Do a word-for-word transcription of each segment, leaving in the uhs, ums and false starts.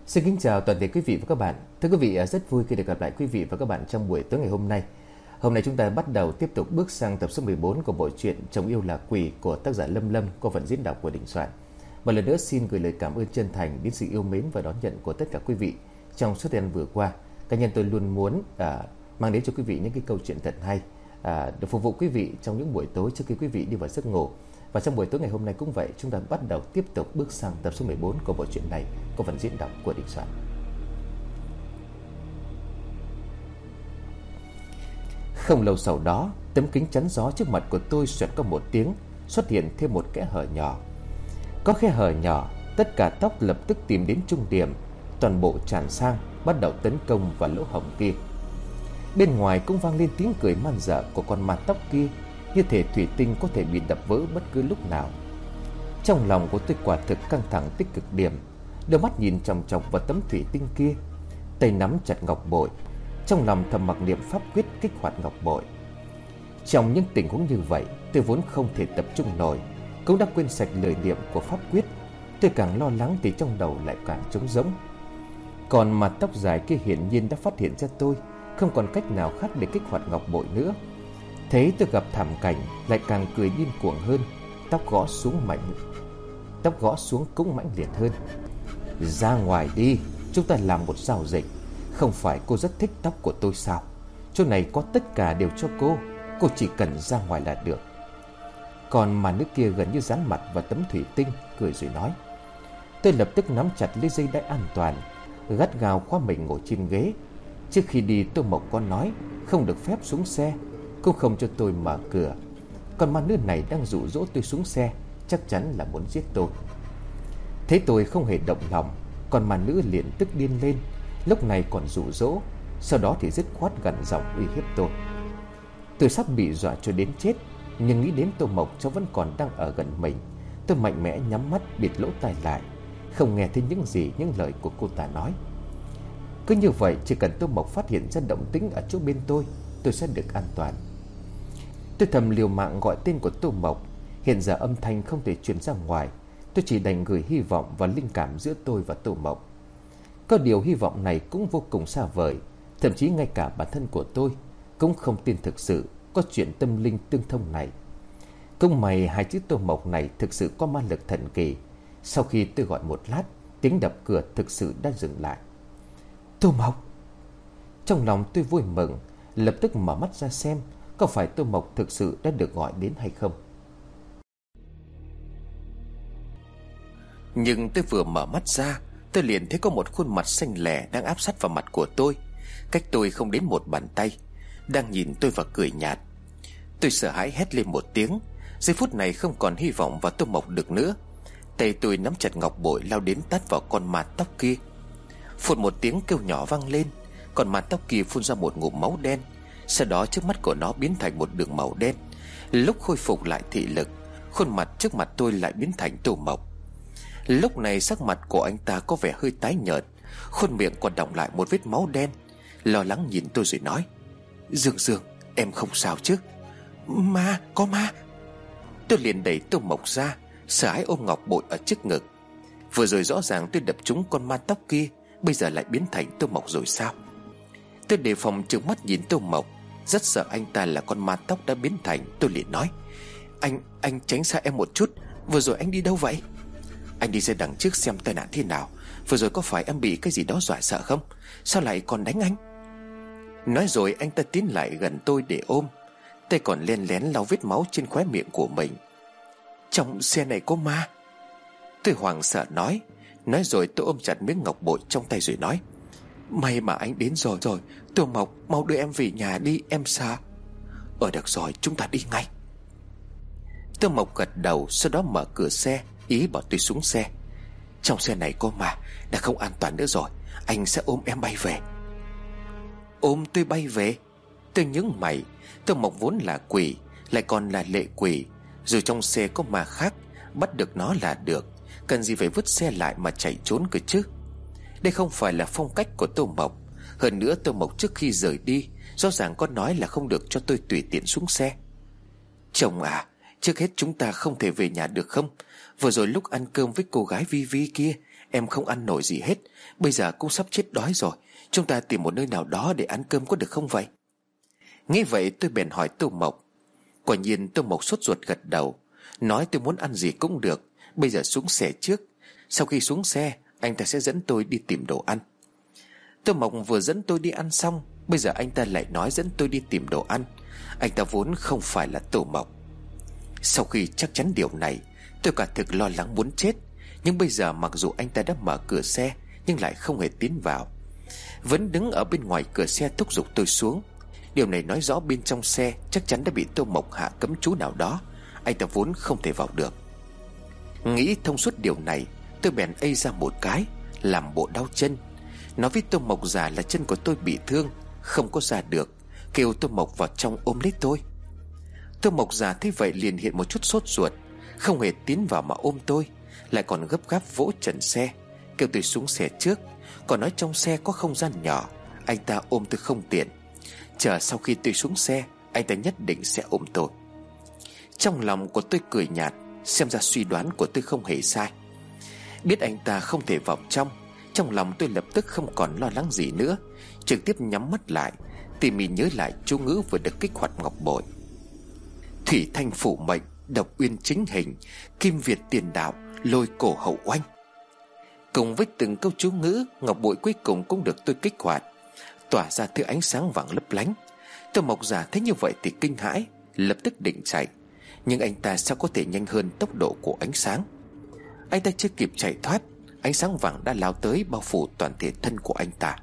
Xin kính chào toàn thể quý vị và các bạn. Thưa quý vị, rất vui khi được gặp lại quý vị và các bạn trong buổi tối ngày hôm nay. Hôm nay chúng ta bắt đầu tiếp tục bước sang tập số mười bốn của bộ truyện Chồng Yêu Là Quỷ của tác giả Lâm Lâm qua phần diễn đọc của Đình Soạn. Một lần nữa xin gửi lời cảm ơn chân thành đến sự yêu mến và đón nhận của tất cả quý vị trong suốt thời gian vừa qua. Cá nhân tôi luôn muốn à, mang đến cho quý vị những cái câu chuyện thật hay à, được phục vụ quý vị trong những buổi tối trước khi quý vị đi vào giấc ngủ. Và trong buổi tối ngày hôm nay cũng vậy, chúng ta bắt đầu tiếp tục bước sang tập số mười bốn của bộ truyện này có phần diễn đọc của Đình Soạn. Không lâu sau đó, tấm kính chắn gió trước mặt của tôi xoẹt có một tiếng, xuất hiện thêm một kẽ hở nhỏ. Có kẽ hở nhỏ, tất cả tóc lập tức tìm đến trung điểm, toàn bộ tràn sang, bắt đầu tấn công vào lỗ hổng kia. Bên ngoài cũng vang lên tiếng cười man dợ của con ma tóc kia, như thể thủy tinh có thể bị đập vỡ bất cứ lúc nào. Trong lòng của tôi quả thực căng thẳng tích cực điểm, đôi mắt nhìn chòng chọc vào tấm thủy tinh kia, tay nắm chặt ngọc bội, trong lòng thầm mặc niệm pháp quyết kích hoạt ngọc bội. Trong những tình huống như vậy, tôi vốn không thể tập trung nổi, cũng đã quên sạch lời niệm của pháp quyết. Tôi càng lo lắng thì trong đầu lại càng trống rỗng. Còn mà tóc dài kia hiển nhiên đã phát hiện ra tôi không còn cách nào khác để kích hoạt ngọc bội nữa. Thế tôi gặp thảm cảnh lại càng cười điên cuồng hơn, tóc gõ xuống mạnh, tóc gõ xuống cũng mãnh liệt hơn. Ra ngoài đi, chúng ta làm một giao dịch. Không phải cô rất thích tóc của tôi sao? Chỗ này có tất cả đều cho cô, cô chỉ cần ra ngoài là được. Còn mà nước kia gần như dán mặt vào tấm thủy tinh, cười rồi nói. Tôi lập tức nắm chặt lấy dây đai an toàn, gắt gao khóa mình ngồi trên ghế. Trước khi đi, Tô Mộc có nói không được phép xuống xe, cũng không cho tôi mở cửa. Còn ma nữ này đang dụ dỗ tôi xuống xe, chắc chắn là muốn giết tôi. Thế tôi không hề động lòng, còn ma nữ liền tức điên lên, lúc này còn dụ dỗ, sau đó thì dứt khoát gằn giọng uy hiếp tôi. Tôi sắp bị dọa cho đến chết, nhưng nghĩ đến Tô Mộc cháu vẫn còn đang ở gần mình, tôi mạnh mẽ nhắm mắt bịt lỗ tai lại, không nghe thấy những gì những lời của cô ta nói. Cứ như vậy, chỉ cần Tô Mộc phát hiện ra động tĩnh ở chỗ bên tôi, tôi sẽ được an toàn. Tôi thầm liều mạng gọi tên của Tô Mộc. Hiện giờ âm thanh không thể truyền ra ngoài, tôi chỉ đành gửi hy vọng và linh cảm giữa tôi và Tô Mộc. Có điều hy vọng này cũng vô cùng xa vời, thậm chí ngay cả bản thân của tôi cũng không tin thực sự có chuyện tâm linh tương thông này. Cũng may hai chữ Tô Mộc này thực sự có ma lực thần kỳ. Sau khi tôi gọi một lát, tiếng đập cửa thực sự đã dừng lại. Tô Mộc! Trong lòng tôi vui mừng, lập tức mở mắt ra xem có phải Tô Mộc thực sự đã được gọi đến hay không. Nhưng tôi vừa mở mắt ra, tôi liền thấy có một khuôn mặt xanh lẻ đang áp sát vào mặt của tôi, cách tôi không đến một bàn tay, đang nhìn tôi và cười nhạt. Tôi sợ hãi hét lên một tiếng. Giây phút này không còn hy vọng vào Tô Mộc được nữa. Tay tôi nắm chặt ngọc bội lao đến tát vào con ma tóc kia. Phụt một tiếng kêu nhỏ vang lên, con ma tóc kia phun ra một ngụm máu đen. Sau đó trước mắt của nó biến thành một đường màu đen. Lúc khôi phục lại thị lực, khuôn mặt trước mặt tôi lại biến thành Tô Mộc. Lúc này sắc mặt của anh ta có vẻ hơi tái nhợt, khuôn miệng còn đọng lại một vết máu đen, lo lắng nhìn tôi rồi nói. Dương Dương, em không sao chứ? Ma, có ma! Tôi liền đẩy Tô Mộc ra, sợ hãi ôm ngọc bội ở trước ngực. Vừa rồi rõ ràng tôi đập trúng con ma tóc kia, bây giờ lại biến thành Tô Mộc rồi sao? Tôi đề phòng trừng mắt nhìn Tô Mộc, rất sợ anh ta là con ma tóc đã biến thành. Tôi liền nói. Anh, anh tránh xa em một chút. Vừa rồi anh đi đâu vậy? Anh đi ra đằng trước xem tai nạn thế nào. Vừa rồi có phải em bị cái gì đó dọa sợ không? Sao lại còn đánh anh? Nói rồi anh ta tiến lại gần tôi để ôm, tay còn len lén lau vết máu trên khóe miệng của mình. Trong xe này có ma! Tôi hoảng sợ nói. Nói rồi tôi ôm chặt miếng ngọc bội trong tay rồi nói. May mà anh đến rồi rồi. Tô Mộc, mau đưa em về nhà đi, em sợ. Ờ được rồi, chúng ta đi ngay. Tô Mộc gật đầu, sau đó mở cửa xe, ý bảo tôi xuống xe. Trong xe này có ma, đã không an toàn nữa rồi. Anh sẽ ôm em bay về. Ôm tôi bay về? Tôi nhướng mày. Tô Mộc vốn là quỷ, lại còn là lệ quỷ. Dù trong xe có ma khác, bắt được nó là được, cần gì phải vứt xe lại mà chạy trốn cơ chứ? Đây không phải là phong cách của Tô Mộc. Hơn nữa Tô Mộc trước khi rời đi rõ ràng có nói là không được cho tôi tùy tiện xuống xe. Chồng à, trước hết chúng ta không thể về nhà được không? Vừa rồi lúc ăn cơm với cô gái Vi Vi kia, Em không ăn nổi gì hết, bây giờ cũng sắp chết đói rồi. Chúng ta tìm một nơi nào đó để ăn cơm có được không vậy? Nghe vậy tôi bèn hỏi Tô Mộc. Quả nhiên Tô Mộc sốt ruột gật đầu, nói tôi muốn ăn gì cũng được, bây giờ xuống xe trước. Sau khi xuống xe, anh ta sẽ dẫn tôi đi tìm đồ ăn. Tô Mộc vừa dẫn tôi đi ăn xong, bây giờ anh ta lại nói dẫn tôi đi tìm đồ ăn. Anh ta vốn không phải là Tô Mộc. Sau khi chắc chắn điều này, tôi cả thực lo lắng muốn chết. Nhưng bây giờ mặc dù anh ta đã mở cửa xe, nhưng lại không hề tiến vào, vẫn đứng ở bên ngoài cửa xe thúc giục tôi xuống. Điều này nói rõ bên trong xe chắc chắn đã bị Tô Mộc hạ cấm chú nào đó. Anh ta vốn không thể vào được. Nghĩ thông suốt điều này, tôi bèn ây ra một cái, làm bộ đau chân, nói với Tô Mộc già là chân của tôi bị thương, không có ra được, kêu Tô Mộc vào trong ôm lấy tôi. Tô Mộc già thấy vậy liền hiện một chút sốt ruột, không hề tiến vào mà ôm tôi, lại còn gấp gáp vỗ trần xe, kêu tôi xuống xe trước, còn nói trong xe có không gian nhỏ, anh ta ôm tôi không tiện, chờ sau khi tôi xuống xe, anh ta nhất định sẽ ôm tôi. Trong lòng của tôi cười nhạt, xem ra suy đoán của tôi không hề sai. Biết anh ta không thể vào trong, trong lòng tôi lập tức không còn lo lắng gì nữa, trực tiếp nhắm mắt lại, tỉ mỉ nhớ lại chú ngữ vừa được kích hoạt ngọc bội. Thủy thanh phủ mệnh, độc uyên chính hình, kim việt tiền đạo, lôi cổ hậu oanh. Cùng với từng câu chú ngữ, ngọc bội cuối cùng cũng được tôi kích hoạt, tỏa ra thứ ánh sáng vàng lấp lánh. Tô Mộc già thấy như vậy thì kinh hãi, lập tức định chạy, nhưng anh ta sao có thể nhanh hơn tốc độ của ánh sáng. Anh ta chưa kịp chạy thoát, ánh sáng vàng đã lao tới bao phủ toàn thể thân của anh ta.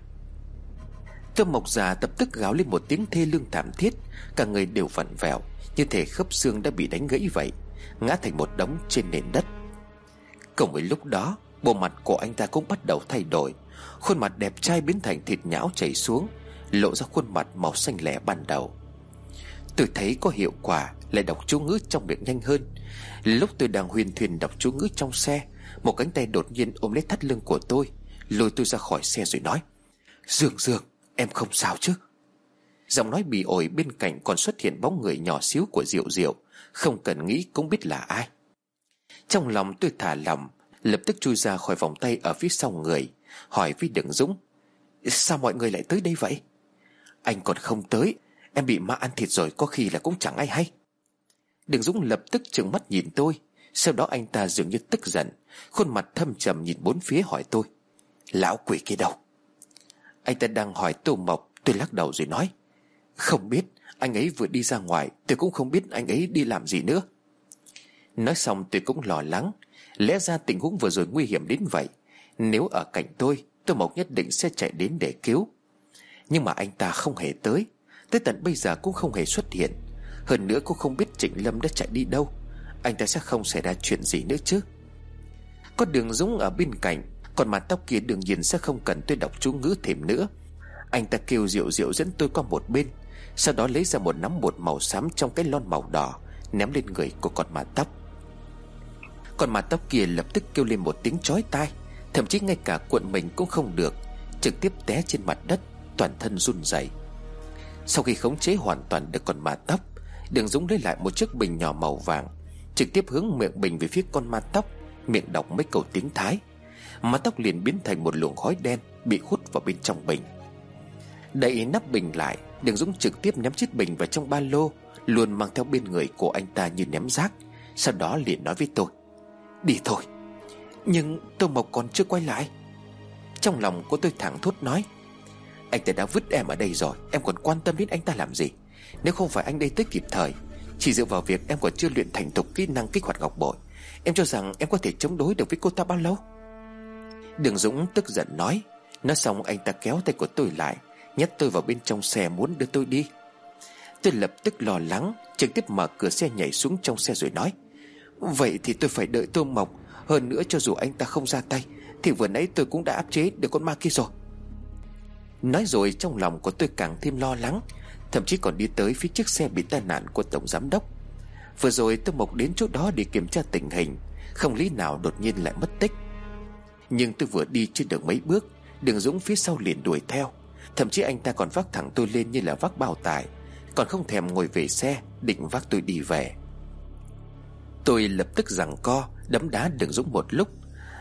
Tô Mộc già lập tức gào lên một tiếng thê lương thảm thiết, cả người đều vặn vẹo, như thể khớp xương đã bị đánh gãy vậy, ngã thành một đống trên nền đất. Cùng với lúc đó, bộ mặt của anh ta cũng bắt đầu thay đổi, khuôn mặt đẹp trai biến thành thịt nhão chảy xuống, lộ ra khuôn mặt màu xanh lẻ ban đầu. Tôi thấy có hiệu quả, lại đọc chú ngữ trong miệng nhanh hơn. Lúc tôi đang huyền thuyền đọc chú ngữ trong xe, một cánh tay đột nhiên ôm lấy thắt lưng của tôi, lôi tôi ra khỏi xe rồi nói: Dương Dương, em không sao chứ? Giọng nói bị ổi bên cạnh còn xuất hiện bóng người nhỏ xíu của Diệu Diệu, không cần nghĩ cũng biết là ai. Trong lòng tôi thả lỏng, lập tức chui ra khỏi vòng tay ở phía sau người, hỏi với Đường Dũng: Sao mọi người lại tới đây vậy? Anh còn không tới, em bị ma ăn thịt rồi, có khi là cũng chẳng ai hay. Đường Dũng lập tức trừng mắt nhìn tôi, sau đó anh ta dường như tức giận, khuôn mặt thâm trầm nhìn bốn phía hỏi tôi: Lão quỷ kia đâu? Anh ta đang hỏi Tô Mộc. Tôi lắc đầu rồi nói: Không biết, anh ấy vừa đi ra ngoài, tôi cũng không biết anh ấy đi làm gì nữa. Nói xong tôi cũng lo lắng, lẽ ra tình huống vừa rồi nguy hiểm đến vậy, nếu ở cạnh tôi, Tô Mộc nhất định sẽ chạy đến để cứu. Nhưng mà anh ta không hề tới, tới tận bây giờ cũng không hề xuất hiện. Hơn nữa cũng không biết Trịnh Lâm đã chạy đi đâu, anh ta sẽ không xảy ra chuyện gì nữa chứ. Có Đường Dũng ở bên cạnh, còn mặt tóc kia đương nhiên sẽ không cần tôi đọc chú ngữ thêm nữa. Anh ta kêu Diệu Diệu dẫn tôi qua một bên, sau đó lấy ra một nắm bột màu xám trong cái lon màu đỏ, ném lên người của con ma tóc. Con ma tóc kia lập tức kêu lên một tiếng chói tai, thậm chí ngay cả cuộn mình cũng không được, trực tiếp té trên mặt đất, toàn thân run rẩy. Sau khi khống chế hoàn toàn được con ma tóc, Đường Dũng lấy lại một chiếc bình nhỏ màu vàng, trực tiếp hướng miệng bình về phía con ma tóc, miệng đọc mấy câu tiếng Thái. Ma tóc liền biến thành một luồng khói đen bị hút vào bên trong bình. Đậy nắp bình lại, Đường Dũng trực tiếp ném chiếc bình vào trong ba lô, luôn mang theo bên người của anh ta như ném rác. Sau đó liền nói với tôi: Đi thôi. Nhưng Tô Mộc còn chưa quay lại. Trong lòng của tôi thẳng thốt nói: Anh ta đã vứt em ở đây rồi, em còn quan tâm đến anh ta làm gì? Nếu không phải anh đây tới kịp thời, chỉ dựa vào việc em còn chưa luyện thành thục kỹ năng kích hoạt ngọc bội, em cho rằng em có thể chống đối được với cô ta bao lâu? Đường Dũng tức giận nói. Nói xong anh ta kéo tay của tôi lại, nhét tôi vào bên trong xe muốn đưa tôi đi. Tôi lập tức lo lắng, trực tiếp mở cửa xe nhảy xuống trong xe rồi nói: Vậy thì tôi phải đợi Tô Mộc. Hơn nữa cho dù anh ta không ra tay, thì vừa nãy tôi cũng đã áp chế được con ma kia rồi. Nói rồi trong lòng của tôi càng thêm lo lắng, thậm chí còn đi tới phía chiếc xe bị tai nạn của tổng giám đốc. Vừa rồi Tô Mộc đến chỗ đó để kiểm tra tình hình, không lý nào đột nhiên lại mất tích. Nhưng tôi vừa đi chưa được mấy bước, Đường Dũng phía sau liền đuổi theo. Thậm chí anh ta còn vác thẳng tôi lên như là vác bao tải, còn không thèm ngồi về xe, định vác tôi đi về. Tôi lập tức giằng co đấm đá Đường Dũng một lúc.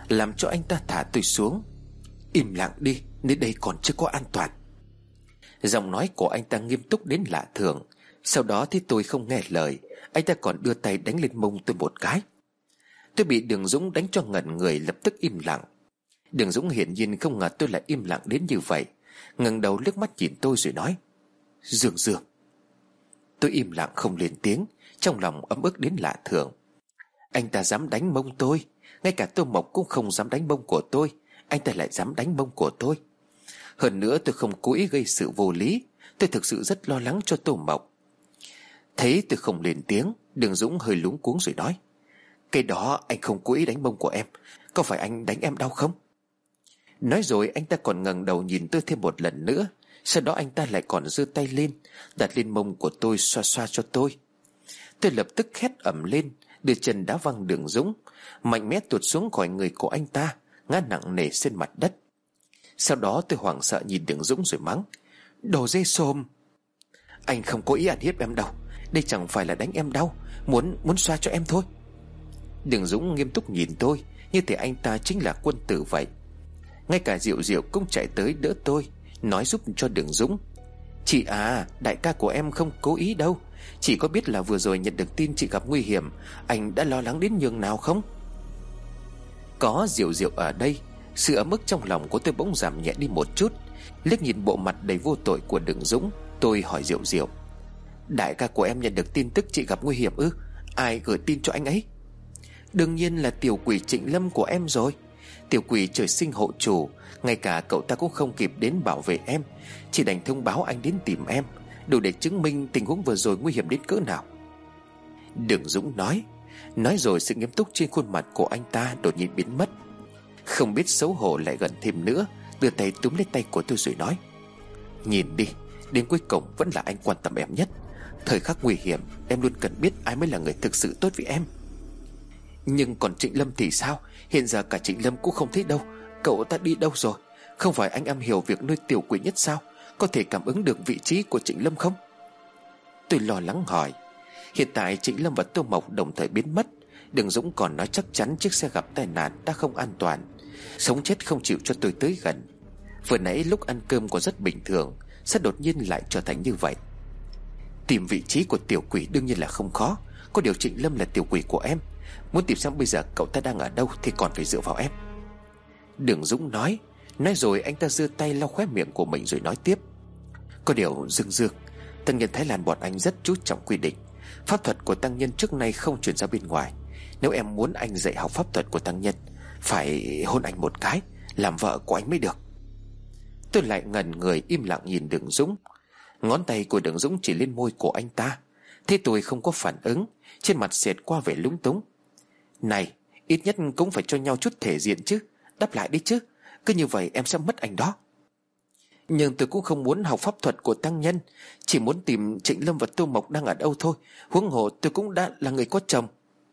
làm cho anh ta thả tôi xuống. Im lặng đi, nơi đây còn chưa có an toàn. Giọng nói của anh ta nghiêm túc đến lạ thường. Sau đó thì tôi không nghe lời, anh ta còn đưa tay đánh lên mông tôi một cái. Tôi bị Đường Dũng đánh cho ngẩn người, lập tức im lặng. Đường Dũng hiển nhiên không ngờ tôi lại im lặng đến như vậy, ngẩng đầu liếc mắt nhìn tôi rồi nói: Dương Dương. Tôi im lặng không lên tiếng, trong lòng ấm ức đến lạ thường. Anh ta dám đánh mông tôi, ngay cả Tô Mộc cũng không dám đánh mông của tôi, anh ta lại dám đánh mông của tôi. Hơn nữa tôi không cố ý gây sự vô lý, tôi thực sự rất lo lắng cho Tô Mộc. Thấy tôi không lên tiếng, Đường Dũng hơi luống cuống rồi nói: Cái đó anh không cố ý đánh mông của em, có phải anh đánh em đau không? Nói rồi anh ta còn ngẩng đầu nhìn tôi thêm một lần nữa. Sau đó anh ta lại còn giơ tay lên, đặt lên mông của tôi, xoa xoa cho tôi. Tôi lập tức hét ầm lên, đưa chân đá văng Đường Dũng, mạnh mẽ tuột xuống khỏi người của anh ta, ngã nặng nề trên mặt đất. Sau đó tôi hoảng sợ nhìn Đường Dũng rồi mắng: Đồ dê xồm. Anh không có ý ăn hiếp em đâu, đây chẳng phải là đánh em đau, Muốn muốn xoa cho em thôi. Đường Dũng nghiêm túc nhìn tôi, như thể anh ta chính là quân tử vậy. Ngay cả Diệu Diệu cũng chạy tới đỡ tôi, nói giúp cho Đường Dũng: Chị à, đại ca của em không cố ý đâu, chị có biết là vừa rồi nhận được tin chị gặp nguy hiểm, anh đã lo lắng đến nhường nào không? Có Diệu Diệu ở đây, sự ấm ức trong lòng của tôi bỗng giảm nhẹ đi một chút. Liếc nhìn bộ mặt đầy vô tội của Đường Dũng, tôi hỏi Diệu Diệu: Đại ca của em nhận được tin tức chị gặp nguy hiểm ư? Ai gửi tin cho anh ấy? Đương nhiên là tiểu quỷ Trịnh Lâm của em rồi. Tiểu quỷ trời sinh hộ chủ, ngay cả cậu ta cũng không kịp đến bảo vệ em, chỉ đành thông báo anh đến tìm em, đủ để chứng minh tình huống vừa rồi nguy hiểm đến cỡ nào. Đường Dũng nói. Nói rồi sự nghiêm túc trên khuôn mặt của anh ta đột nhiên biến mất. Không biết xấu hổ lại gần thêm nữa, đưa tay túm lấy tay của tôi rồi nói: Nhìn đi, đến cuối cùng vẫn là anh quan tâm em nhất. Thời khắc nguy hiểm em luôn cần biết ai mới là người thực sự tốt với em. Nhưng còn Trịnh Lâm thì sao? Hiện giờ cả Trịnh Lâm cũng không thấy đâu. Cậu ta đi đâu rồi? Không phải anh am hiểu việc nuôi tiểu quỷ nhất sao? Có thể cảm ứng được vị trí của Trịnh Lâm không? Tôi lo lắng hỏi. Hiện tại Trịnh Lâm và Tô Mộc đồng thời biến mất. Đường Dũng còn nói chắc chắn chiếc xe gặp tai nạn đã không an toàn, sống chết không chịu cho tôi tới gần. Vừa nãy lúc ăn cơm còn rất bình thường, sao đột nhiên lại trở thành như vậy? Tìm vị trí của tiểu quỷ đương nhiên là không khó, có điều Trịnh Lâm là tiểu quỷ của em, muốn tìm xem bây giờ cậu ta đang ở đâu thì còn phải dựa vào em. Đường Dũng nói. Nói rồi anh ta giơ tay lau khóe miệng của mình rồi nói tiếp: Có điều Dương Dương, tăng nhân Thái Lan bọn anh rất chú trọng quy định, pháp thuật của tăng nhân trước nay không truyền ra bên ngoài. Nếu em muốn anh dạy học pháp thuật của tăng nhân, phải hôn anh một cái, làm vợ của anh mới được. Tôi lại ngẩn người im lặng nhìn Đường Dũng. Ngón tay của Đường Dũng chỉ lên môi của anh ta. Thế tôi không có phản ứng, trên mặt xẹt qua vẻ lúng túng. Này, ít nhất cũng phải cho nhau chút thể diện chứ, đáp lại đi chứ, cứ như vậy em sẽ mất anh đó. Nhưng tôi cũng không muốn học pháp thuật của tăng nhân, chỉ muốn tìm Trịnh Lâm và Tô Mộc đang ở đâu thôi. Huống hồ tôi cũng đã là người có chồng.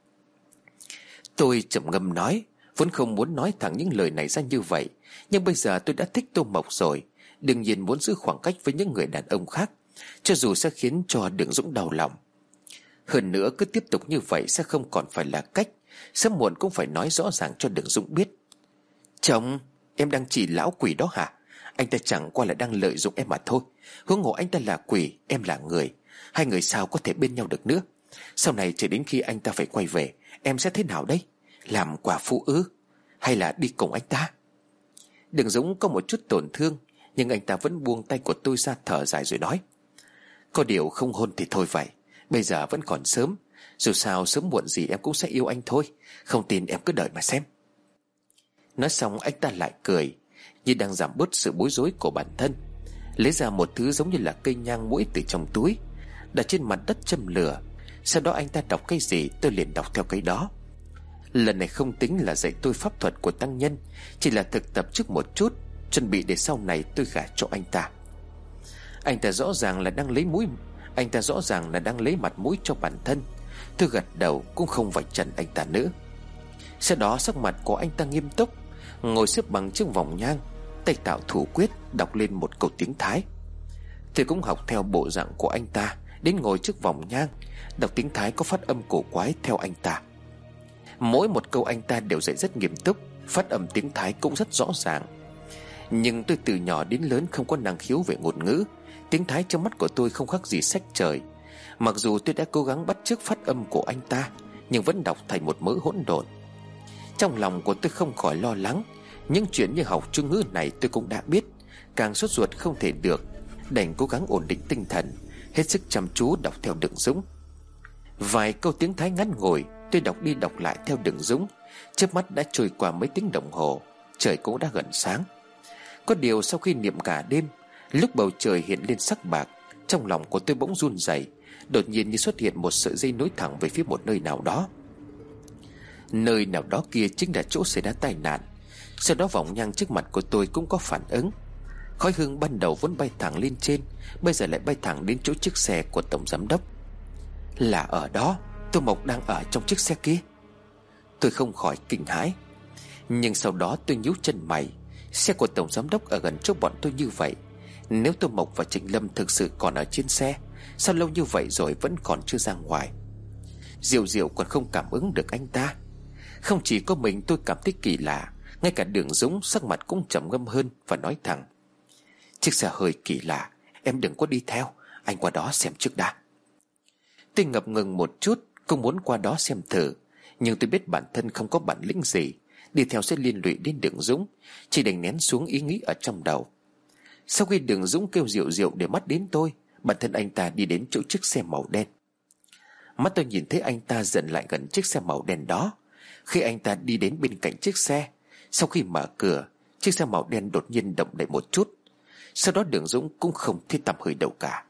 Tôi trầm ngâm nói, vốn không muốn nói thẳng những lời này ra như vậy, nhưng bây giờ tôi đã thích Tô Mộc rồi, đương nhiên muốn giữ khoảng cách với những người đàn ông khác, cho dù sẽ khiến cho Đường Dũng đau lòng. Hơn nữa cứ tiếp tục như vậy sẽ không còn phải là cách, sớm muộn cũng phải nói rõ ràng cho Đường Dũng biết. Chồng, em đang chỉ lão quỷ đó hả? Anh ta chẳng qua là đang lợi dụng em mà thôi. Huống hồ anh ta là quỷ, em là người, hai người sao có thể bên nhau được nữa? Sau này chỉ đến khi anh ta phải quay về, em sẽ thế nào đây? Làm quả phụ ư? Hay là đi cùng anh ta? Đường Dũng có một chút tổn thương, nhưng anh ta vẫn buông tay của tôi ra, thở dài rồi nói: Có điều không hôn thì thôi vậy, bây giờ vẫn còn sớm. Dù sao sớm muộn gì em cũng sẽ yêu anh thôi, không tin em cứ đợi mà xem. Nói xong anh ta lại cười, như đang giảm bớt sự bối rối của bản thân, lấy ra một thứ giống như là cây nhang muỗi từ trong túi, đặt trên mặt đất châm lửa. Sau đó anh ta đọc cái gì tôi liền đọc theo cái đó. Lần này không tính là dạy tôi pháp thuật của tăng nhân, chỉ là thực tập trước một chút, chuẩn bị để sau này tôi gả cho anh ta. Anh ta rõ ràng là đang lấy mũi Anh ta rõ ràng là đang lấy mặt mũi cho bản thân. Tôi gật đầu cũng không vạch trần anh ta nữa. Sau đó sắc mặt của anh ta nghiêm túc, ngồi xếp bằng trước vòng nhang, tay tạo thủ quyết, đọc lên một câu tiếng Thái. Tôi cũng học theo bộ dạng của anh ta, đến ngồi trước vòng nhang, đọc tiếng Thái có phát âm cổ quái theo anh ta. Mỗi một câu anh ta đều dạy rất nghiêm túc, phát âm tiếng Thái cũng rất rõ ràng. Nhưng tôi từ nhỏ đến lớn không có năng khiếu về ngôn ngữ. Tiếng Thái trong mắt của tôi không khác gì sách trời. Mặc dù tôi đã cố gắng bắt chước phát âm của anh ta, nhưng vẫn đọc thành một mớ hỗn độn. Trong lòng của tôi không khỏi lo lắng. Những chuyện như học Trung ngữ này tôi cũng đã biết, càng sốt ruột không thể được, đành cố gắng ổn định tinh thần, hết sức chăm chú đọc theo Đường Dũng. Vài câu tiếng Thái ngắn ngủi tôi đọc đi đọc lại theo Đường Dũng. Chớp mắt đã trôi qua mấy tiếng đồng hồ, trời cũng đã gần sáng. Có điều sau khi niệm cả đêm, lúc bầu trời hiện lên sắc bạc, trong lòng của tôi bỗng run rẩy. Đột nhiên như xuất hiện một sợi dây nối thẳng về phía một nơi nào đó. Nơi nào đó kia chính là chỗ xảy ra tai nạn. Sau đó vòng nhang trước mặt của tôi cũng có phản ứng. Khói hương ban đầu vốn bay thẳng lên trên, bây giờ lại bay thẳng đến chỗ chiếc xe của tổng giám đốc. Là ở đó, Tô Mộc đang ở trong chiếc xe kia. Tôi không khỏi kinh hãi. Nhưng sau đó tôi nhíu chân mày. Xe của tổng giám đốc ở gần chỗ bọn tôi như vậy, nếu Tô Mộc và Trịnh Lâm thực sự còn ở trên xe, sao lâu như vậy rồi vẫn còn chưa ra ngoài? Diệu Diệu còn không cảm ứng được anh ta. Không chỉ có mình tôi cảm thấy kỳ lạ, ngay cả Đường Dũng sắc mặt cũng trầm ngâm hơn và nói thẳng: chiếc xe hơi kỳ lạ, em đừng có đi theo, anh qua đó xem trước đã. Tôi ngập ngừng một chút, cũng muốn qua đó xem thử, nhưng tôi biết bản thân không có bản lĩnh gì, đi theo sẽ liên lụy đến Đường Dũng, chỉ đành nén xuống ý nghĩ ở trong đầu. Sau khi Đường Dũng kêu Diệu Diệu để mắt đến tôi, bản thân anh ta đi đến chỗ chiếc xe màu đen. Mắt tôi nhìn thấy anh ta dần lại gần chiếc xe màu đen đó. Khi anh ta đi đến bên cạnh chiếc xe, sau khi mở cửa, chiếc xe màu đen đột nhiên động đậy một chút. Sau đó Đường Dũng cũng không thấy tăm hơi đâu cả.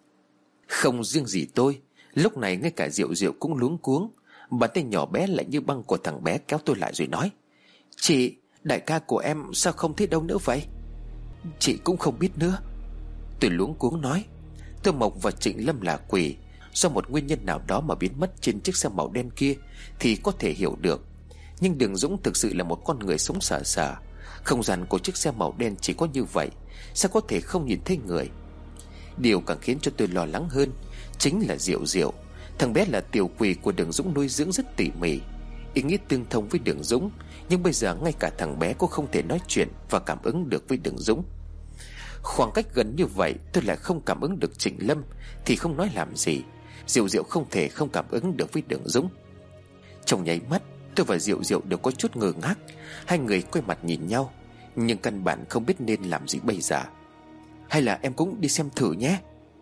Không riêng gì tôi, lúc này ngay cả Diệu Diệu cũng luống cuống. Bàn tay nhỏ bé lại như băng của thằng bé kéo tôi lại rồi nói: chị, đại ca của em sao không thấy đâu nữa vậy? Chị cũng không biết nữa, tôi luống cuống nói. Tô Mộc và Trịnh Lâm là quỷ, do một nguyên nhân nào đó mà biến mất trên chiếc xe màu đen kia thì có thể hiểu được. Nhưng Đường Dũng thực sự là một con người sống sờ sờ. Không gian của chiếc xe màu đen chỉ có như vậy, sao có thể không nhìn thấy người? Điều càng khiến cho tôi lo lắng hơn chính là Diệu Diệu. Thằng bé là tiểu quỷ của Đường Dũng nuôi dưỡng rất tỉ mỉ, ý nghĩa tương thông với Đường Dũng. Nhưng bây giờ ngay cả thằng bé cũng không thể nói chuyện và cảm ứng được với Đường Dũng. Khoảng cách gần như vậy tôi lại không cảm ứng được Trịnh Lâm thì không nói làm gì. Diệu Diệu không thể không cảm ứng được với Đường Dũng. Trong nháy mắt tôi và Diệu Diệu đều có chút ngơ ngác. Hai người quay mặt nhìn nhau, nhưng căn bản không biết nên làm gì bây giờ. Hay là em cũng đi xem thử nhé.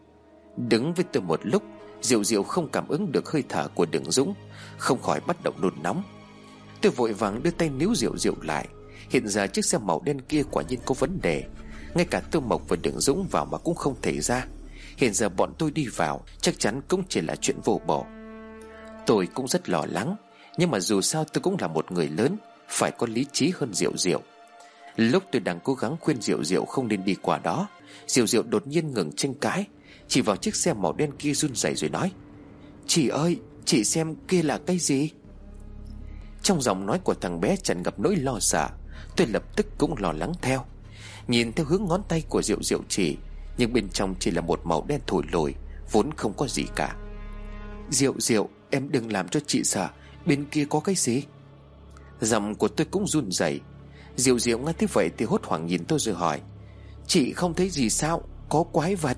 Đứng với tôi một lúc, Diệu Diệu không cảm ứng được hơi thở của Đường Dũng, không khỏi bắt đầu nôn nóng. Tôi vội vàng đưa tay níu Diệu Diệu lại. Hiện giờ chiếc xe màu đen kia quả nhiên có vấn đề. Ngay cả Tô Mộc và Đường Dũng vào mà cũng không thể ra. Hiện giờ bọn tôi đi vào chắc chắn cũng chỉ là chuyện vô bổ. Tôi cũng rất lo lắng, nhưng mà dù sao tôi cũng là một người lớn, phải có lý trí hơn Diệu Diệu. Lúc tôi đang cố gắng khuyên Diệu Diệu không nên đi qua đó, Diệu Diệu đột nhiên ngừng tranh cãi, chỉ vào chiếc xe màu đen kia run rẩy rồi nói: chị ơi, chị xem kia là cái gì? Trong giọng nói của thằng bé tràn ngập nỗi lo sợ. Tôi lập tức cũng lo lắng theo. Nhìn theo hướng ngón tay của Diệu Diệu chỉ, nhưng bên trong chỉ là một màu đen thủi lùi, vốn không có gì cả. Diệu Diệu, em đừng làm cho chị sợ, bên kia có cái gì? Giọng của tôi cũng run rẩy. Diệu Diệu nghe thế vậy thì hốt hoảng nhìn tôi rồi hỏi: chị không thấy gì sao? Có quái vật.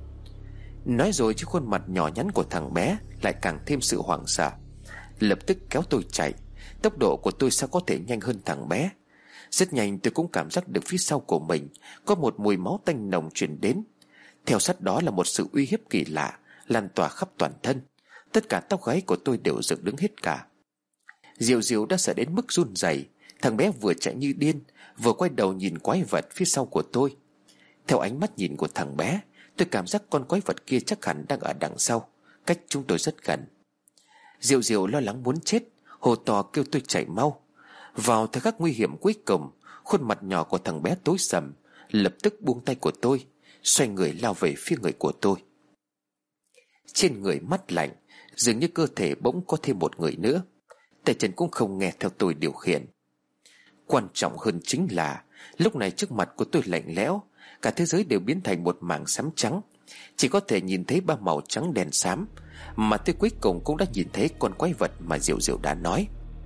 Nói rồi chứ khuôn mặt nhỏ nhắn của thằng bé lại càng thêm sự hoảng sợ. Lập tức kéo tôi chạy. Tốc độ của tôi sao có thể nhanh hơn thằng bé. Rất nhanh tôi cũng cảm giác được phía sau của mình có một mùi máu tanh nồng truyền đến. Theo sát đó là một sự uy hiếp kỳ lạ lan tỏa khắp toàn thân. Tất cả tóc gáy của tôi đều dựng đứng hết cả. Diệu Diệu đã sợ đến mức run rẩy. Thằng bé vừa chạy như điên, vừa quay đầu nhìn quái vật phía sau của tôi. Theo ánh mắt nhìn của thằng bé, tôi cảm giác con quái vật kia chắc hẳn đang ở đằng sau, cách chúng tôi rất gần. Diệu Diệu lo lắng muốn chết, hô to kêu tôi chạy mau. Vào thời khắc nguy hiểm cuối cùng, khuôn mặt nhỏ của thằng bé tối sầm, lập tức buông tay của tôi, xoay người lao về phía người của tôi. Trên người mắt lạnh, dường như cơ thể bỗng có thêm một người nữa. Tay chân cũng không nghe theo tôi điều khiển. Quan trọng hơn chính là lúc này trước mặt của tôi lạnh lẽo, cả thế giới đều biến thành một mảng xám trắng. Chỉ có thể nhìn thấy ba màu trắng đen xám, mà tôi cuối cùng cũng đã nhìn thấy con quái vật mà Diệu Diệu đã nói.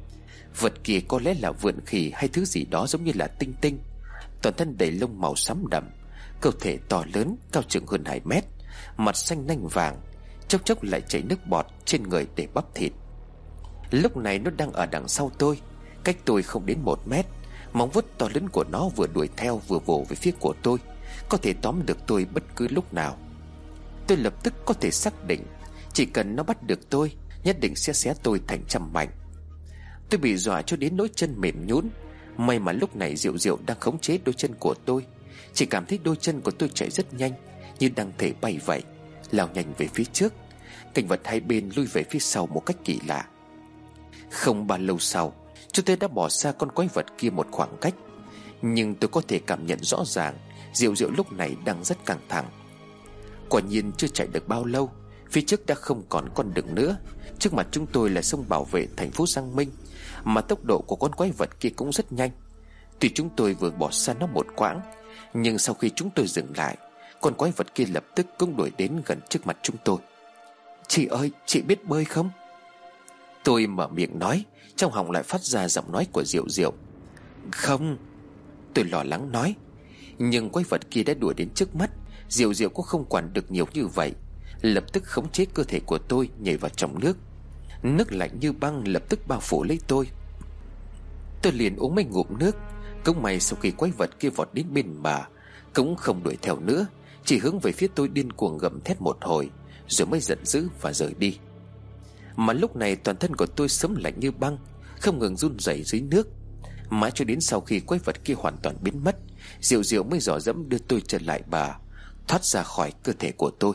Vật kia có lẽ là vượn khỉ hay thứ gì đó giống như là tinh tinh. Toàn thân đầy lông màu xám đậm, cơ thể to lớn, cao chừng hơn hai mét, mặt xanh nanh vàng, chốc chốc lại chảy nước bọt trên người để bắp thịt. Lúc này nó đang ở đằng sau tôi, cách tôi không đến một mét. Móng vuốt to lớn của nó vừa đuổi theo vừa vồ về phía của tôi, có thể tóm được tôi bất cứ lúc nào. Tôi lập tức có thể xác định, chỉ cần nó bắt được tôi, nhất định sẽ xé tôi thành trăm mảnh. Tôi bị dọa cho đến nỗi chân mềm nhũn. May mà lúc này Diệu Diệu đang khống chế đôi chân của tôi. Chỉ cảm thấy đôi chân của tôi chạy rất nhanh, như đang thể bay vậy, lao nhanh về phía trước. Cảnh vật hai bên lui về phía sau một cách kỳ lạ. Không bao lâu sau, chúng tôi đã bỏ xa con quái vật kia một khoảng cách. Nhưng tôi có thể cảm nhận rõ ràng Diệu Diệu lúc này đang rất căng thẳng. Quả nhiên chưa chạy được bao lâu, phía trước đã không còn con đường nữa. Trước mặt chúng tôi là sông bảo vệ thành phố Giang Minh, mà tốc độ của con quái vật kia cũng rất nhanh. Tuy chúng tôi vừa bỏ xa nó một quãng, nhưng sau khi chúng tôi dừng lại, con quái vật kia lập tức cũng đuổi đến gần trước mặt chúng tôi. Chị ơi, chị biết bơi không? Tôi mở miệng nói, trong họng lại phát ra giọng nói của Diệu Diệu. Không, tôi lo lắng nói. Nhưng quái vật kia đã đuổi đến trước mắt. Diệu Diệu cũng không quản được nhiều như vậy, lập tức khống chế cơ thể của tôi nhảy vào trong nước. Nước lạnh như băng lập tức bao phủ lấy tôi. Tôi liền uống mấy ngụm nước. Cũng may sau khi quái vật kia vọt đến bên bờ, cũng không đuổi theo nữa, chỉ hướng về phía tôi điên cuồng gầm thét một hồi, rồi mới giận dữ và rời đi. Mà lúc này toàn thân của tôi sớm lạnh như băng, không ngừng run rẩy dưới nước. Mãi cho đến sau khi quái vật kia hoàn toàn biến mất, Diệu Diệu mới dò dẫm đưa tôi trở lại bờ, thoát ra khỏi cơ thể của tôi.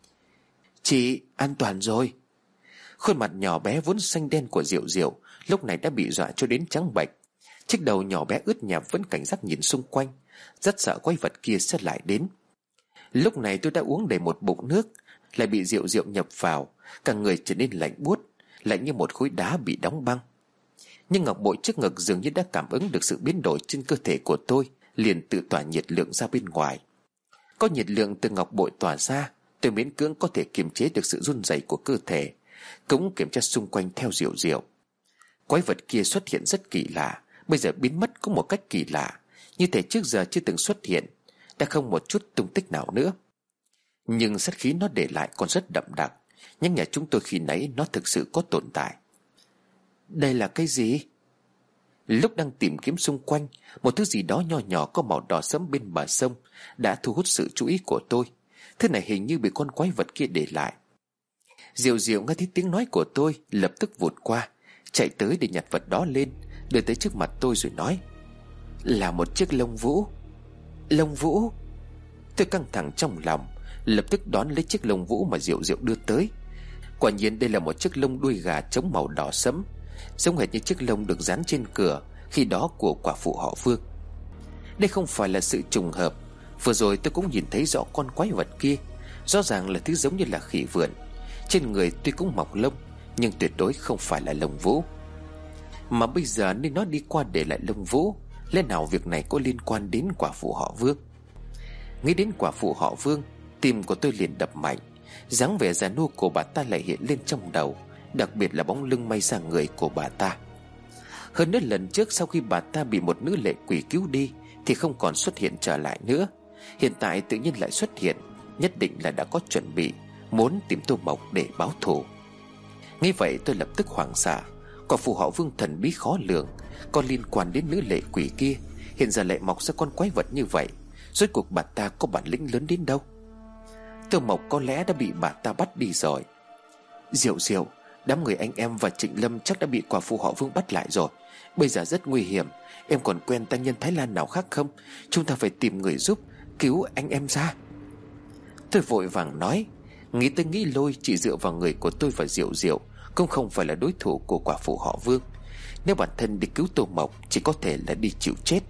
Chị an toàn rồi. Khuôn mặt nhỏ bé vốn xanh đen của Diệu Diệu lúc này đã bị dọa cho đến trắng bệch. Chiếc đầu nhỏ bé ướt nhẹp vẫn cảnh giác nhìn xung quanh, rất sợ quái vật kia sẽ lại đến. Lúc này tôi đã uống đầy một bụng nước, lại bị Diệu Diệu nhập vào, cả người trở nên lạnh buốt, lạnh như một khối đá bị đóng băng. Nhưng ngọc bội trước ngực dường như đã cảm ứng được sự biến đổi trên cơ thể của tôi, liền tự tỏa nhiệt lượng ra bên ngoài. Có nhiệt lượng từ ngọc bội tỏa ra, tôi miễn cưỡng có thể kiềm chế được sự run rẩy của cơ thể, cũng kiểm tra xung quanh theo Diệu Diệu. Quái vật kia xuất hiện rất kỳ lạ, bây giờ biến mất cũng một cách kỳ lạ, như thể trước giờ chưa từng xuất hiện, đã không một chút tung tích nào nữa. Nhưng sát khí nó để lại còn rất đậm đặc, nhắc nhở chúng tôi khi nãy nó thực sự có tồn tại. Đây là cái gì? Lúc đang tìm kiếm xung quanh, một thứ gì đó nho nhỏ có màu đỏ sẫm bên bờ sông đã thu hút sự chú ý của tôi. Thứ này hình như bị con quái vật kia để lại. Diệu Diệu nghe thấy tiếng nói của tôi, lập tức vụt qua, chạy tới để nhặt vật đó lên, đưa tới trước mặt tôi rồi nói: Là một chiếc lông vũ. Lông vũ? Tôi căng thẳng trong lòng, lập tức đón lấy chiếc lông vũ mà Diệu Diệu đưa tới. Quả nhiên đây là một chiếc lông đuôi gà trống màu đỏ sẫm, giống hệt như chiếc lông được dán trên cửa khi đó của quả phụ họ Vương. Đây không phải là sự trùng hợp, vừa rồi tôi cũng nhìn thấy rõ con quái vật kia, rõ ràng là thứ giống như là khỉ vượn. Trên người tuy cũng mọc lông, nhưng tuyệt đối không phải là lông vũ. Mà bây giờ nên nó đi qua để lại lông vũ, lẽ nào việc này có liên quan đến quả phụ họ Vương? Nghĩ đến quả phụ họ Vương, tim của tôi liền đập mạnh. Dáng vẻ già nua của bà ta lại hiện lên trong đầu, đặc biệt là bóng lưng may sang người của bà ta. Hơn nữa lần trước sau khi bà ta bị một nữ lệ quỷ cứu đi thì không còn xuất hiện trở lại nữa. Hiện tại tự nhiên lại xuất hiện, nhất định là đã có chuẩn bị, muốn tìm Tô Mộc để báo thù. Nghĩ vậy tôi lập tức hoảng sợ. Quả phụ họ Vương thần bí khó lường, có liên quan đến nữ lệ quỷ kia, hiện giờ lại mọc ra con quái vật như vậy. Rốt cuộc bà ta có bản lĩnh lớn đến đâu? Tô Mộc có lẽ đã bị bà ta bắt đi rồi. Diệu Diệu, đám người anh em và Trịnh Lâm chắc đã bị quả phụ họ Vương bắt lại rồi. Bây giờ rất nguy hiểm. Em còn quen tăng nhân Thái Lan nào khác không? Chúng ta phải tìm người giúp, cứu anh em ra. Tôi vội vàng nói. Nghĩ tới nghĩ lôi, chỉ dựa vào người của tôi và Diệu Diệu cũng không phải là đối thủ của quả phụ họ Vương. Nếu bản thân đi cứu Tô Mộc, chỉ có thể là đi chịu chết.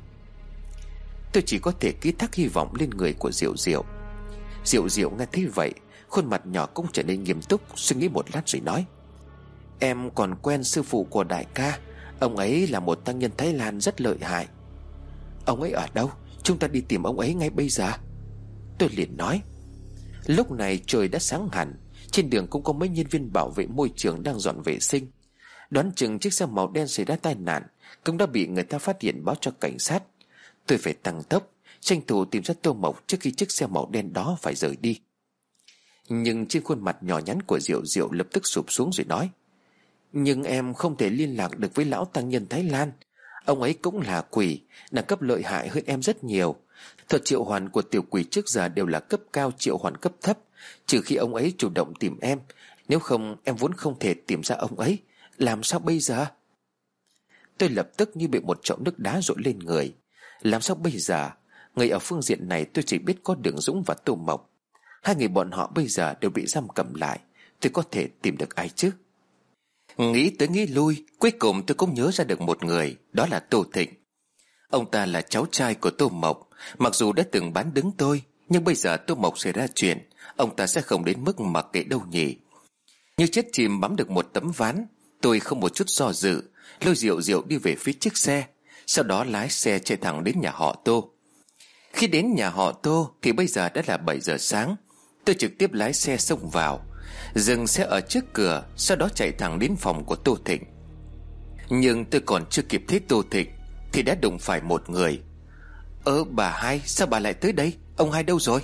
Tôi chỉ có thể ký thác hy vọng lên người của Diệu Diệu. Diệu Diệu nghe thấy vậy, khuôn mặt nhỏ cũng trở nên nghiêm túc, suy nghĩ một lát rồi nói: Em còn quen sư phụ của đại ca, ông ấy là một tăng nhân Thái Lan rất lợi hại. Ông ấy ở đâu? Chúng ta đi tìm ông ấy ngay bây giờ. Tôi liền nói. Lúc này trời đã sáng hẳn, trên đường cũng có mấy nhân viên bảo vệ môi trường đang dọn vệ sinh. Đoán chừng chiếc xe màu đen xảy ra tai nạn cũng đã bị người ta phát hiện báo cho cảnh sát. Tôi phải tăng tốc, tranh thủ tìm ra Tô Mộc trước khi chiếc xe màu đen đó phải rời đi. Nhưng trên khuôn mặt nhỏ nhắn của Diệu Diệu lập tức sụp xuống rồi nói: Nhưng em không thể liên lạc được với lão tăng nhân Thái Lan. Ông ấy cũng là quỷ, đẳng cấp lợi hại hơn em rất nhiều. Thuật triệu hoàn của tiểu quỷ trước giờ đều là cấp cao triệu hoàn cấp thấp, trừ khi ông ấy chủ động tìm em. Nếu không em vốn không thể tìm ra ông ấy. Làm sao bây giờ? Tôi lập tức như bị một chậu nước đá dội lên người. Làm sao bây giờ? Người ở phương diện này tôi chỉ biết có Đường Dũng và Tô Mộc. Hai người bọn họ bây giờ đều bị giam cầm lại. Tôi có thể tìm được ai chứ? Nghĩ tới nghĩ lui, cuối cùng tôi cũng nhớ ra được một người. Đó là Tô Thịnh. Ông ta là cháu trai của Tô Mộc. Mặc dù đã từng bán đứng tôi, nhưng bây giờ Tô Mộc xảy ra chuyện, ông ta sẽ không đến mức mặc kệ đâu nhỉ. Như chết chìm bám được một tấm ván, tôi không một chút do dự lôi Diệu Diệu đi về phía chiếc xe, sau đó lái xe chạy thẳng đến nhà họ Tô. Khi đến nhà họ Tô thì bây giờ đã là bảy giờ sáng. Tôi trực tiếp lái xe xông vào, dừng xe ở trước cửa, sau đó chạy thẳng đến phòng của Tô Thịnh. Nhưng tôi còn chưa kịp thấy Tô Thịnh thì đã đụng phải một người. Ơ bà hai, sao bà lại tới đây? Ông hai đâu rồi?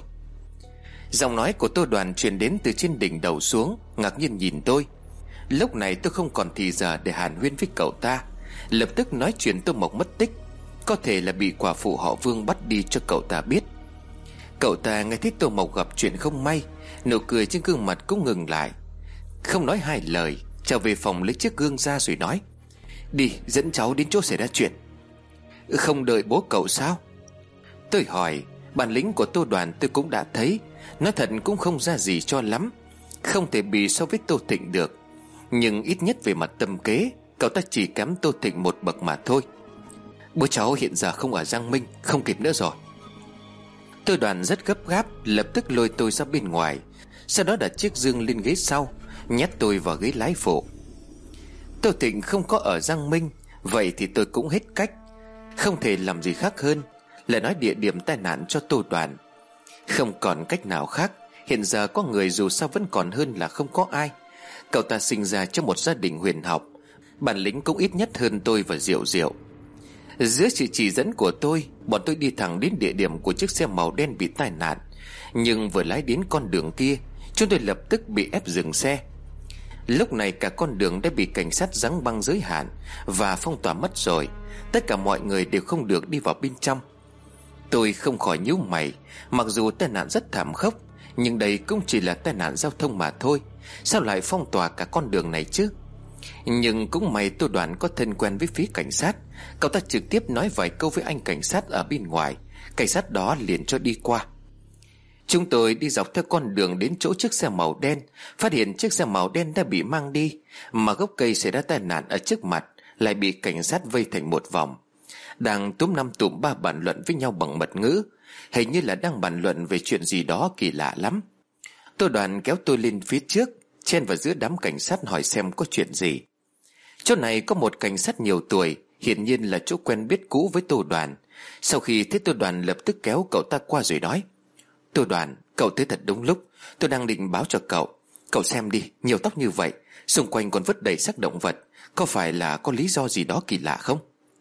Giọng nói của Tô Đoàn truyền đến từ trên đỉnh đầu xuống, ngạc nhiên nhìn tôi. Lúc này tôi không còn thì giờ để hàn huyên với cậu ta, lập tức nói chuyện Tô Mộc mất tích, có thể là bị quả phụ họ Vương bắt đi cho cậu ta biết. Cậu ta nghe thấy Tô Mộc gặp chuyện không may, nụ cười trên gương mặt cũng ngừng lại. Không nói hai lời, trở về phòng lấy chiếc gương ra rồi nói: Đi, dẫn cháu đến chỗ xảy ra chuyện. Không đợi bố cậu sao? Tôi hỏi. Bản lĩnh của Tô Đoàn tôi cũng đã thấy, nói thật cũng không ra gì cho lắm, không thể bị so với Tô Thịnh được. Nhưng ít nhất về mặt tâm kế, cậu ta chỉ kém Tô Thịnh một bậc mà thôi. Bố cháu hiện giờ không ở Giang Minh, không kịp nữa rồi. Tô Đoàn rất gấp gáp, lập tức lôi tôi ra bên ngoài, sau đó đặt chiếc giường lên ghế sau, nhét tôi vào ghế lái phụ. Tô Thịnh không có ở Giang Minh, vậy thì tôi cũng hết cách. Không thể làm gì khác hơn là nói địa điểm tai nạn cho Tô Đoàn. Không còn cách nào khác, hiện giờ có người dù sao vẫn còn hơn là không có ai. Cậu ta sinh ra trong một gia đình huyền học, bản lĩnh cũng ít nhất hơn tôi và Diệu Diệu. Dưới sự chỉ dẫn của tôi, bọn tôi đi thẳng đến địa điểm của chiếc xe màu đen bị tai nạn. Nhưng vừa lái đến con đường kia, chúng tôi lập tức bị ép dừng xe. Lúc này cả con đường đã bị cảnh sát giăng băng giới hạn và phong tỏa mất rồi. Tất cả mọi người đều không được đi vào bên trong. Tôi không khỏi nhíu mày. Mặc dù tai nạn rất thảm khốc, nhưng đây cũng chỉ là tai nạn giao thông mà thôi. Sao lại phong tỏa cả con đường này chứ? Nhưng cũng may Tô Đoàn có thân quen với phía cảnh sát. Cậu ta trực tiếp nói vài câu với anh cảnh sát ở bên ngoài. Cảnh sát đó liền cho đi qua. Chúng tôi đi dọc theo con đường đến chỗ chiếc xe màu đen, phát hiện chiếc xe màu đen đã bị mang đi, mà gốc cây xảy ra tai nạn ở trước mặt lại bị cảnh sát vây thành một vòng, đang túm năm tụm ba bàn luận với nhau bằng mật ngữ, hình như là đang bàn luận về chuyện gì đó kỳ lạ lắm. Tô Đoàn kéo tôi lên phía trước, chen vào giữa đám cảnh sát hỏi xem có chuyện gì. Chỗ này có một cảnh sát nhiều tuổi, hiển nhiên là chỗ quen biết cũ với Tô Đoàn. Sau khi thấy Tô Đoàn lập tức kéo cậu ta qua rồi nói: Tô Đoàn, cậu tới thật đúng lúc, tôi đang định báo cho cậu. Cậu xem đi, nhiều tóc như vậy, xung quanh còn vứt đầy xác động vật, có phải là có lý do gì đó kỳ lạ không?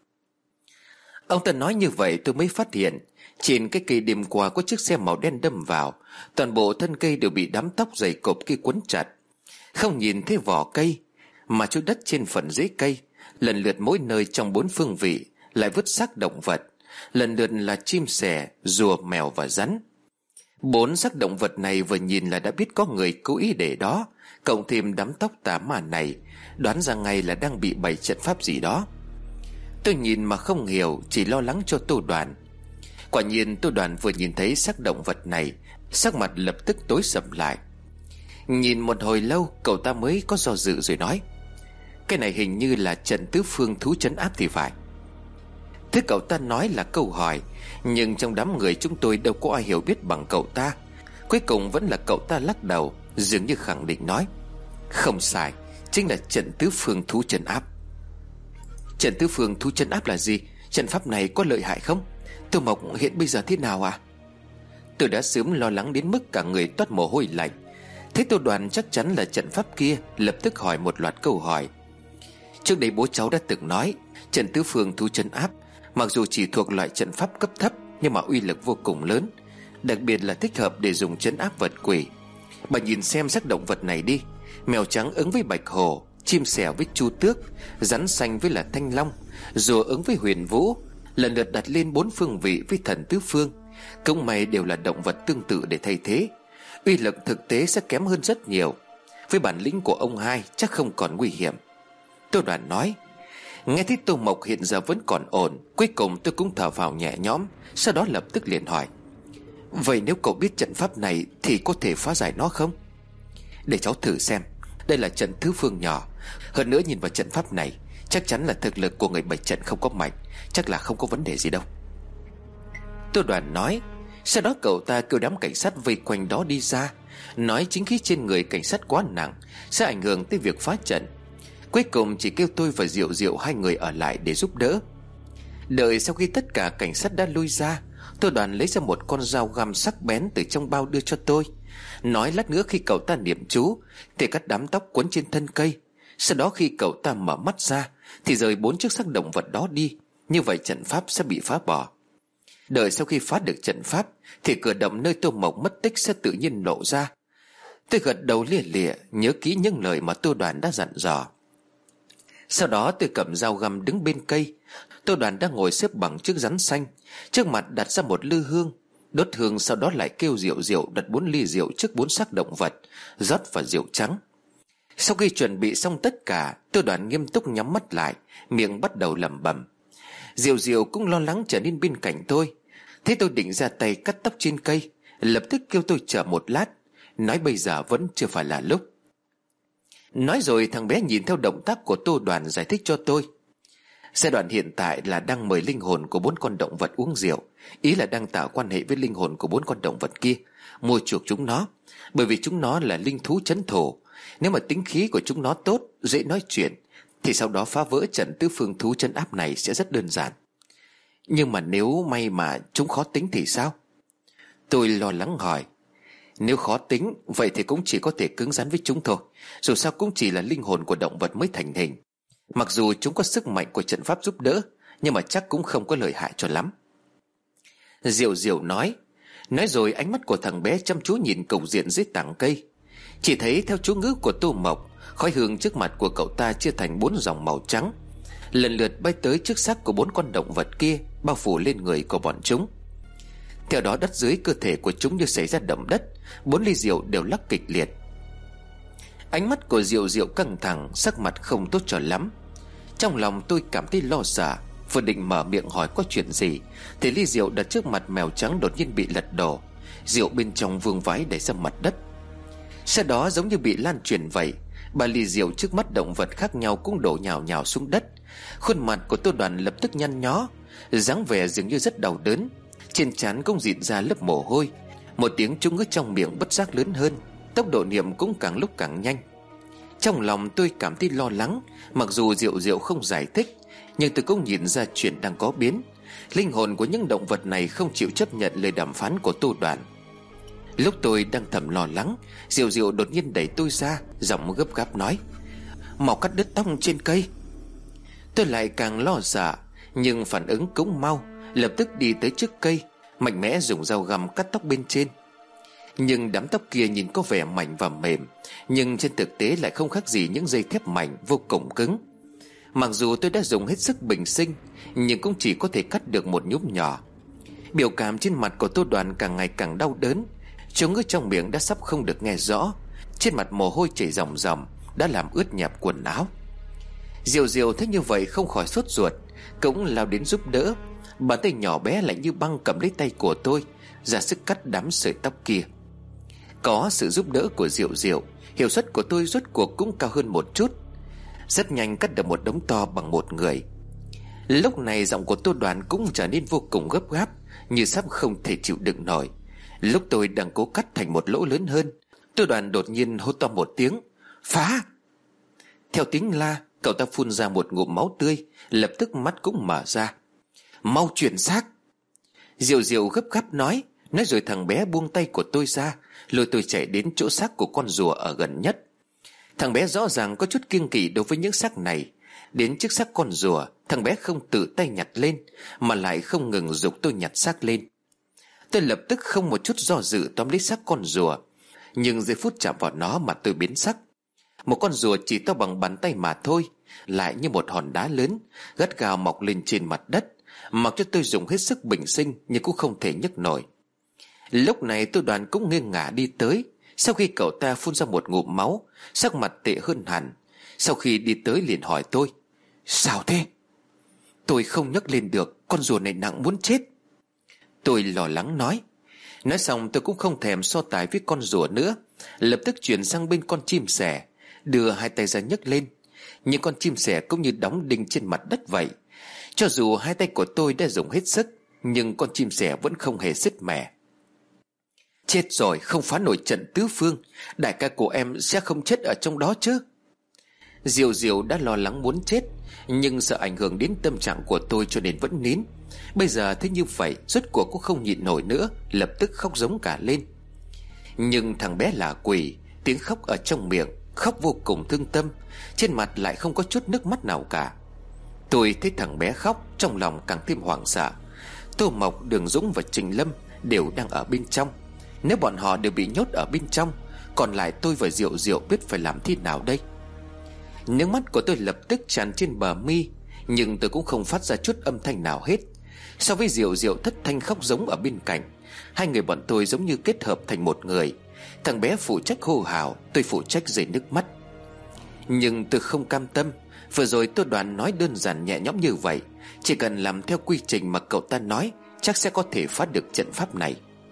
Ông ta nói như vậy tôi mới phát hiện trên cái cây đêm qua có chiếc xe màu đen đâm vào, toàn bộ thân cây đều bị đám tóc dày cộp kia quấn chặt. Không nhìn thấy vỏ cây, mà chỗ đất trên phần rễ cây, lần lượt mỗi nơi trong bốn phương vị lại vứt xác động vật, lần lượt là chim sẻ, rùa, mèo và rắn. Bốn xác động vật này vừa nhìn là đã biết có người cố ý để đó, cộng thêm đám tóc tà ma này, đoán ra ngay là đang bị bày trận pháp gì đó. Tôi nhìn mà không hiểu, chỉ lo lắng cho Tô Đoàn. Quả nhiên Tô Đoàn vừa nhìn thấy xác động vật này, sắc mặt lập tức tối sầm lại. Nhìn một hồi lâu, cậu ta mới có do dự rồi nói: Cái này hình như là trận tứ phương thú trấn áp thì phải. Thế cậu ta nói là câu hỏi, nhưng trong đám người chúng tôi đâu có ai hiểu biết bằng cậu ta. Cuối cùng vẫn là cậu ta lắc đầu, dường như khẳng định nói: Không sai, chính là trận tứ phương thú trấn áp. Trận tứ phương thú trấn áp là gì? Trận pháp này có lợi hại không? Tô Mộc hiện bây giờ thế nào à? Tôi đã sớm lo lắng đến mức cả người toát mồ hôi lạnh. Thế Tô Đoàn chắc chắn là trận pháp kia, lập tức hỏi một loạt câu hỏi. Trước đây bố cháu đã từng nói, trận tứ phương thú trấn áp mặc dù chỉ thuộc loại trận pháp cấp thấp, nhưng mà uy lực vô cùng lớn, đặc biệt là thích hợp để dùng trấn áp vật quỷ. Bà nhìn xem sắc động vật này đi. Mèo trắng ứng với bạch hổ, chim sẻ với chu tước, rắn xanh với là thanh long, rùa ứng với huyền vũ, lần lượt đặt lên bốn phương vị với thần tứ phương. Cũng may đều là động vật tương tự để thay thế, uy lực thực tế sẽ kém hơn rất nhiều. Với bản lĩnh của ông hai chắc không còn nguy hiểm. Tô Đoàn nói. Nghe thấy Tô Mộc hiện giờ vẫn còn ổn, cuối cùng tôi cũng thở vào nhẹ nhõm. Sau đó lập tức liền hỏi, vậy nếu cậu biết trận pháp này thì có thể phá giải nó không? Để cháu thử xem. Đây là trận tứ phương nhỏ. Hơn nữa nhìn vào trận pháp này, chắc chắn là thực lực của người bày trận không có mạnh, chắc là không có vấn đề gì đâu. Tô Đoàn nói. Sau đó cậu ta kêu đám cảnh sát vây quanh đó đi ra, nói chính khí trên người cảnh sát quá nặng, sẽ ảnh hưởng tới việc phá trận. Cuối cùng chỉ kêu tôi và Diệu Diệu hai người ở lại để giúp đỡ. Đợi sau khi tất cả cảnh sát đã lui ra, Tô Đoàn lấy ra một con dao găm sắc bén từ trong bao đưa cho tôi, nói lát nữa khi cậu ta niệm chú thì cắt đám tóc quấn trên thân cây. Sau đó khi cậu ta mở mắt ra thì rời bốn chiếc xác động vật đó đi. Như vậy trận pháp sẽ bị phá bỏ. Đợi sau khi phá được trận pháp thì cửa động nơi Tô Mộc mất tích sẽ tự nhiên lộ ra. Tôi gật đầu lia lịa, nhớ kỹ những lời mà Tô Đoàn đã dặn dò. Sau đó tôi cầm dao găm đứng bên cây. Tô Đoàn đang ngồi xếp bằng chiếc rắn xanh, trước mặt đặt ra một lư hương. Đốt hương, sau đó lại kêu Diệu Diệu đặt bốn ly rượu trước bốn xác động vật, rót vào rượu trắng. Sau khi chuẩn bị xong tất cả, Tô Đoàn nghiêm túc nhắm mắt lại, miệng bắt đầu lẩm bẩm. Diệu Diệu cũng lo lắng trở nên bên cạnh tôi. Thế tôi định ra tay cắt tóc trên cây, lập tức kêu tôi chờ một lát, nói bây giờ vẫn chưa phải là lúc. Nói rồi thằng bé nhìn theo động tác của Tô Đoàn giải thích cho tôi. Giai đoạn hiện tại là đang mời linh hồn của bốn con động vật uống rượu, ý là đang tạo quan hệ với linh hồn của bốn con động vật kia, mua chuộc chúng nó. Bởi vì chúng nó là linh thú trấn thổ, nếu mà tính khí của chúng nó tốt, dễ nói chuyện, thì sau đó phá vỡ trận tứ phương thú trấn áp này sẽ rất đơn giản. Nhưng mà nếu may mà chúng khó tính thì sao? Tôi lo lắng hỏi. Nếu khó tính, vậy thì cũng chỉ có thể cứng rắn với chúng thôi. Dù sao cũng chỉ là linh hồn của động vật mới thành hình. Mặc dù chúng có sức mạnh của trận pháp giúp đỡ, nhưng mà chắc cũng không có lợi hại cho lắm. Diệu Diệu nói. Nói rồi ánh mắt của thằng bé chăm chú nhìn cục diện dưới tảng cây. Chỉ thấy theo chú ngữ của Tô Mộc, khói hương trước mặt của cậu ta chia thành bốn dòng màu trắng, lần lượt bay tới trước xác của bốn con động vật kia, bao phủ lên người của bọn chúng. Theo đó đất dưới cơ thể của chúng như xảy ra động đất, bốn ly rượu đều lắc kịch liệt. Ánh mắt của Diệu Diệu căng thẳng, sắc mặt không tốt cho lắm. Trong lòng tôi cảm thấy lo sợ, vừa định mở miệng hỏi có chuyện gì thì ly rượu đặt trước mặt mèo trắng đột nhiên bị lật đổ, rượu bên trong vương vãi đẩy ra mặt đất. Sau đó giống như bị lan truyền vậy, ba ly rượu trước mắt động vật khác nhau cũng đổ nhào nhào xuống đất. Khuôn mặt của Tô Đoàn lập tức nhăn nhó, dáng vẻ dường như rất đau đớn, trên trán cũng rịn ra lớp mồ hôi. Một tiếng chú ngữ trong miệng bất giác lớn hơn, tốc độ niệm cũng càng lúc càng nhanh. Trong lòng tôi cảm thấy lo lắng. Mặc dù Diệu Diệu không giải thích, nhưng tôi cũng nhìn ra chuyện đang có biến. Linh hồn của những động vật này không chịu chấp nhận lời đàm phán của Tô Đoàn. Lúc tôi đang thầm lo lắng, Diệu Diệu đột nhiên đẩy tôi ra, giọng gấp gáp nói: mau cắt đứt tóc trên cây. Tôi lại càng lo sợ, nhưng phản ứng cũng mau, lập tức đi tới trước cây, mạnh mẽ dùng dao găm cắt tóc bên trên. Nhưng đám tóc kia nhìn có vẻ mảnh và mềm, nhưng trên thực tế lại không khác gì những dây thép mảnh vô cùng cứng. Mặc dù tôi đã dùng hết sức bình sinh, nhưng cũng chỉ có thể cắt được một nhúm nhỏ. Biểu cảm trên mặt của Tô Đoàn càng ngày càng đau đớn, chú ngữ trong miệng đã sắp không được nghe rõ, trên mặt mồ hôi chảy ròng ròng, đã làm ướt nhẹp quần áo. Diệu Diệu thấy như vậy không khỏi sốt ruột, cũng lao đến giúp đỡ. Bàn tay nhỏ bé lạnh như băng cầm lấy tay của tôi, ra sức cắt đám sợi tóc kia. Có sự giúp đỡ của Diệu Diệu, hiệu suất của tôi rốt cuộc cũng cao hơn một chút. Rất nhanh cắt được một đống to bằng một người. Lúc này giọng của Tô Đoàn cũng trở nên vô cùng gấp gáp, như sắp không thể chịu đựng nổi. Lúc tôi đang cố cắt thành một lỗ lớn hơn, Tô Đoàn đột nhiên hô to một tiếng: phá! Theo tiếng la, cậu ta phun ra một ngụm máu tươi, lập tức mắt cũng mở ra. Mau chuyển xác! Diệu Diệu gấp gáp nói. Nói rồi thằng bé buông tay của tôi ra, lôi tôi chạy đến chỗ xác của con rùa ở gần nhất. Thằng bé rõ ràng có chút kiêng kỵ đối với những xác này, Đến chiếc xác con rùa, thằng bé không tự tay nhặt lên, mà lại không ngừng giục tôi nhặt xác lên. Tôi lập tức không một chút do dự tóm lấy xác con rùa. Nhưng giây phút chạm vào nó mà tôi biến sắc. Một con rùa chỉ to bằng bàn tay mà thôi, lại như một hòn đá lớn, gắt gao mọc lên trên mặt đất, mặc cho tôi dùng hết sức bình sinh nhưng cũng không thể nhấc nổi. Lúc này tôi Đoàn cũng nghiêng ngả đi tới. Sau khi cậu ta phun ra một ngụm máu, sắc mặt tệ hơn hẳn. Sau khi đi tới liền hỏi tôi: sao thế? Tôi không nhấc lên được, con rùa này nặng muốn chết. Tôi lo lắng nói. Nói xong tôi cũng không thèm so tài với con rùa nữa, lập tức chuyển sang bên con chim sẻ, đưa hai tay ra nhấc lên. Nhưng con chim sẻ cũng như đóng đinh trên mặt đất vậy. Cho dù hai tay của tôi đã dùng hết sức, nhưng con chim sẻ vẫn không hề sứt mẻ. Chết rồi, không phá nổi trận tứ phương, đại ca của em sẽ không chết ở trong đó chứ? Diệu Diệu đã lo lắng muốn chết, nhưng sợ ảnh hưởng đến tâm trạng của tôi cho nên vẫn nín. Bây giờ thấy như vậy, rốt cuộc cũng không nhịn nổi nữa, lập tức khóc giống cả lên. Nhưng thằng bé là quỷ, tiếng khóc ở trong miệng, khóc vô cùng thương tâm, trên mặt lại không có chút nước mắt nào cả. Tôi thấy thằng bé khóc, trong lòng càng thêm hoảng sợ. Tô Mộc, Đường Dũng và Trình Lâm đều đang ở bên trong. Nếu bọn họ đều bị nhốt ở bên trong, còn lại tôi và Diệu Diệu biết phải làm thế nào đây? Nước mắt của tôi lập tức tràn trên bờ mi, nhưng tôi cũng không phát ra chút âm thanh nào hết. So với Diệu Diệu thất thanh khóc giống ở bên cạnh, hai người bọn tôi giống như kết hợp thành một người. Thằng bé phụ trách hô hào, tôi phụ trách rơi nước mắt. Nhưng tôi không cam tâm. Vừa rồi tôi Đoàn nói đơn giản nhẹ nhõm như vậy, chỉ cần làm theo quy trình mà cậu ta nói, chắc sẽ có thể phá được trận pháp này.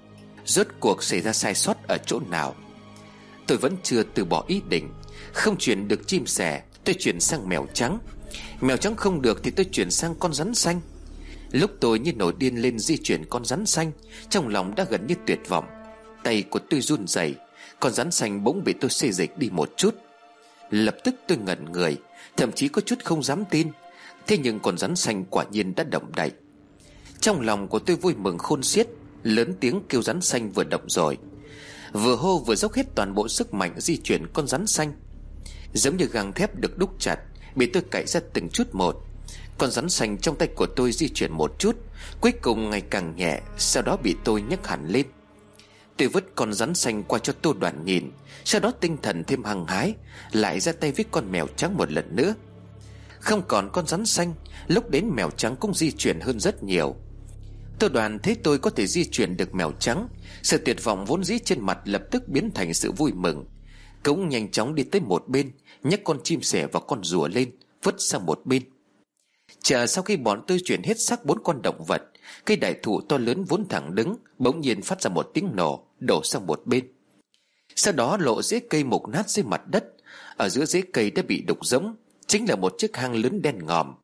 Rốt cuộc xảy ra sai sót ở chỗ nào? Tôi vẫn chưa từ bỏ ý định. Không chuyển được chim sẻ, tôi chuyển sang mèo trắng. Mèo trắng không được thì tôi chuyển sang con rắn xanh. Lúc tôi như nổi điên lên di chuyển con rắn xanh, trong lòng đã gần như tuyệt vọng. Tay của tôi run rẩy, con rắn xanh bỗng bị tôi xê dịch đi một chút. Lập tức tôi ngẩn người, thậm chí có chút không dám tin. Thế nhưng con rắn xanh quả nhiên đã động đậy. Trong lòng của tôi vui mừng khôn xiết, lớn tiếng kêu rắn xanh vừa động rồi. Vừa hô vừa dốc hết toàn bộ sức mạnh di chuyển con rắn xanh. Giống như gang thép được đúc chặt, bị tôi cạy ra từng chút một. Con rắn xanh trong tay của tôi di chuyển một chút, cuối cùng ngày càng nhẹ, sau đó bị tôi nhấc hẳn lên. Tôi vứt con rắn xanh qua cho Tô Đoàn nhìn, sau đó tinh thần thêm hăng hái, lại ra tay với con mèo trắng một lần nữa. Không còn con rắn xanh, lúc đến mèo trắng cũng di chuyển hơn rất nhiều. Tô Đoàn thấy tôi có thể di chuyển được mèo trắng, sự tuyệt vọng vốn dĩ trên mặt lập tức biến thành sự vui mừng. Cũng nhanh chóng đi tới một bên, nhấc con chim sẻ và con rùa lên, vứt sang một bên. Chờ sau khi bọn tôi chuyển hết xác bốn con động vật, cây đại thụ to lớn vốn thẳng đứng bỗng nhiên phát ra một tiếng nổ, đổ sang một bên. Sau đó lộ rễ cây mục nát dưới mặt đất. Ở giữa rễ cây đã bị đục rỗng, chính là một chiếc hang lớn đen ngòm.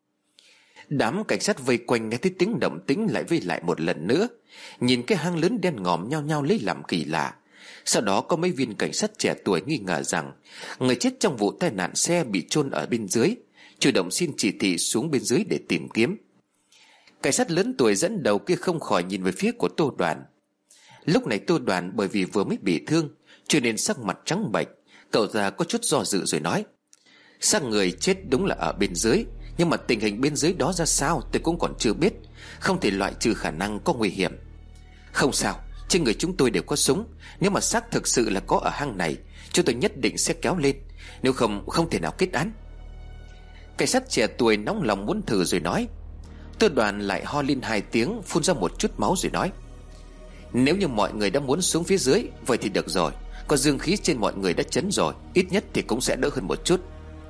Đám cảnh sát vây quanh nghe thấy tiếng động tĩnh lại vây lại một lần nữa, nhìn cái hang lớn đen ngòm nhao nhao lấy làm kỳ lạ. Sau đó có mấy viên cảnh sát trẻ tuổi nghi ngờ rằng người chết trong vụ tai nạn xe bị chôn ở bên dưới, chủ động xin chỉ thị xuống bên dưới để tìm kiếm. Cảnh sát lớn tuổi dẫn đầu kia không khỏi nhìn về phía của Tô Đoàn. Lúc này Tô Đoàn bởi vì vừa mới bị thương cho nên sắc mặt trắng bệch. Cậu ta có chút do dự rồi nói: xác người chết đúng là ở bên dưới, nhưng mà tình hình bên dưới đó ra sao tôi cũng còn chưa biết, không thể loại trừ khả năng có nguy hiểm. Không sao, trên người chúng tôi đều có súng, nếu mà xác thực sự là có ở hang này, chúng tôi nhất định sẽ kéo lên, nếu không không thể nào kết án. Cảnh sát trẻ tuổi nóng lòng muốn thử rồi nói. Tô Đoàn lại ho lên hai tiếng, phun ra một chút máu rồi nói: nếu như mọi người đã muốn xuống phía dưới, vậy thì được rồi, có dương khí trên mọi người đã chấn rồi, ít nhất thì cũng sẽ đỡ hơn một chút.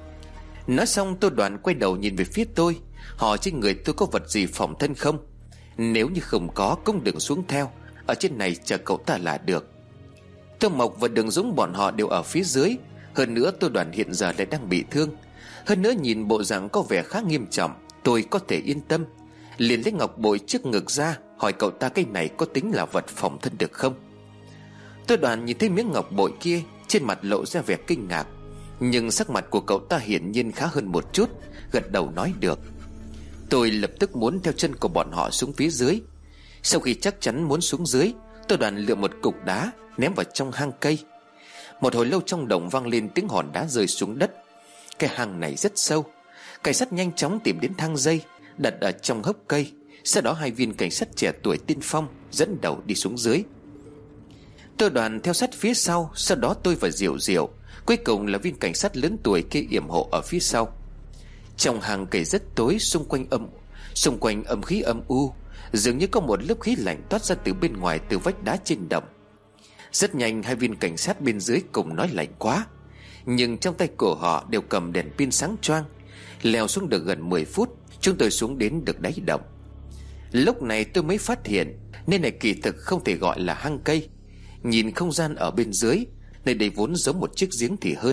Nói xong Tô Đoàn quay đầu nhìn về phía tôi, hỏi trên người tôi có vật gì phòng thân không. Nếu như không có cũng đừng xuống theo, ở trên này chờ cậu ta là được. Tô Mộc và Đường Dũng bọn họ đều ở phía dưới. Hơn nữa Tô Đoàn hiện giờ lại đang bị thương, hơn nữa nhìn bộ dạng có vẻ khá nghiêm trọng, tôi có thể yên tâm. Liền lấy ngọc bội trước ngực ra, hỏi cậu ta cái này có tính là vật phòng thân được không. Tô Đoàn nhìn thấy miếng ngọc bội kia, trên mặt lộ ra vẻ kinh ngạc, nhưng sắc mặt của cậu ta hiển nhiên khá hơn một chút, gật đầu nói được. Tôi lập tức muốn theo chân của bọn họ xuống phía dưới. Sau khi chắc chắn muốn xuống dưới, Tô Đoàn lựa một cục đá ném vào trong hang cây. Một hồi lâu trong động vang lên tiếng hòn đá rơi xuống đất. Cái hang này rất sâu, Cảnh sát nhanh chóng tìm đến thang dây đặt ở trong hốc cây. Sau đó hai viên cảnh sát trẻ tuổi tiên phong dẫn đầu đi xuống dưới. Tôi Đoàn theo sát phía sau. Sau đó tôi và Diệu Diệu, cuối cùng là viên cảnh sát lớn tuổi kia yểm hộ ở phía sau. Trong hàng cây rất tối, xung quanh âm xung quanh âm khí âm u, dường như có một lớp khí lạnh toát ra từ bên ngoài, từ vách đá trên đồng. Rất nhanh hai viên cảnh sát bên dưới cùng nói lạnh quá, nhưng trong tay của họ đều cầm đèn pin sáng choang. Leo xuống được gần mười phút, chúng tôi xuống đến được đáy động. Lúc này tôi mới phát hiện nơi này kỳ thực không thể gọi là hang cây. Nhìn không gian ở bên dưới, nơi đây vốn giống một chiếc giếng thì hơn.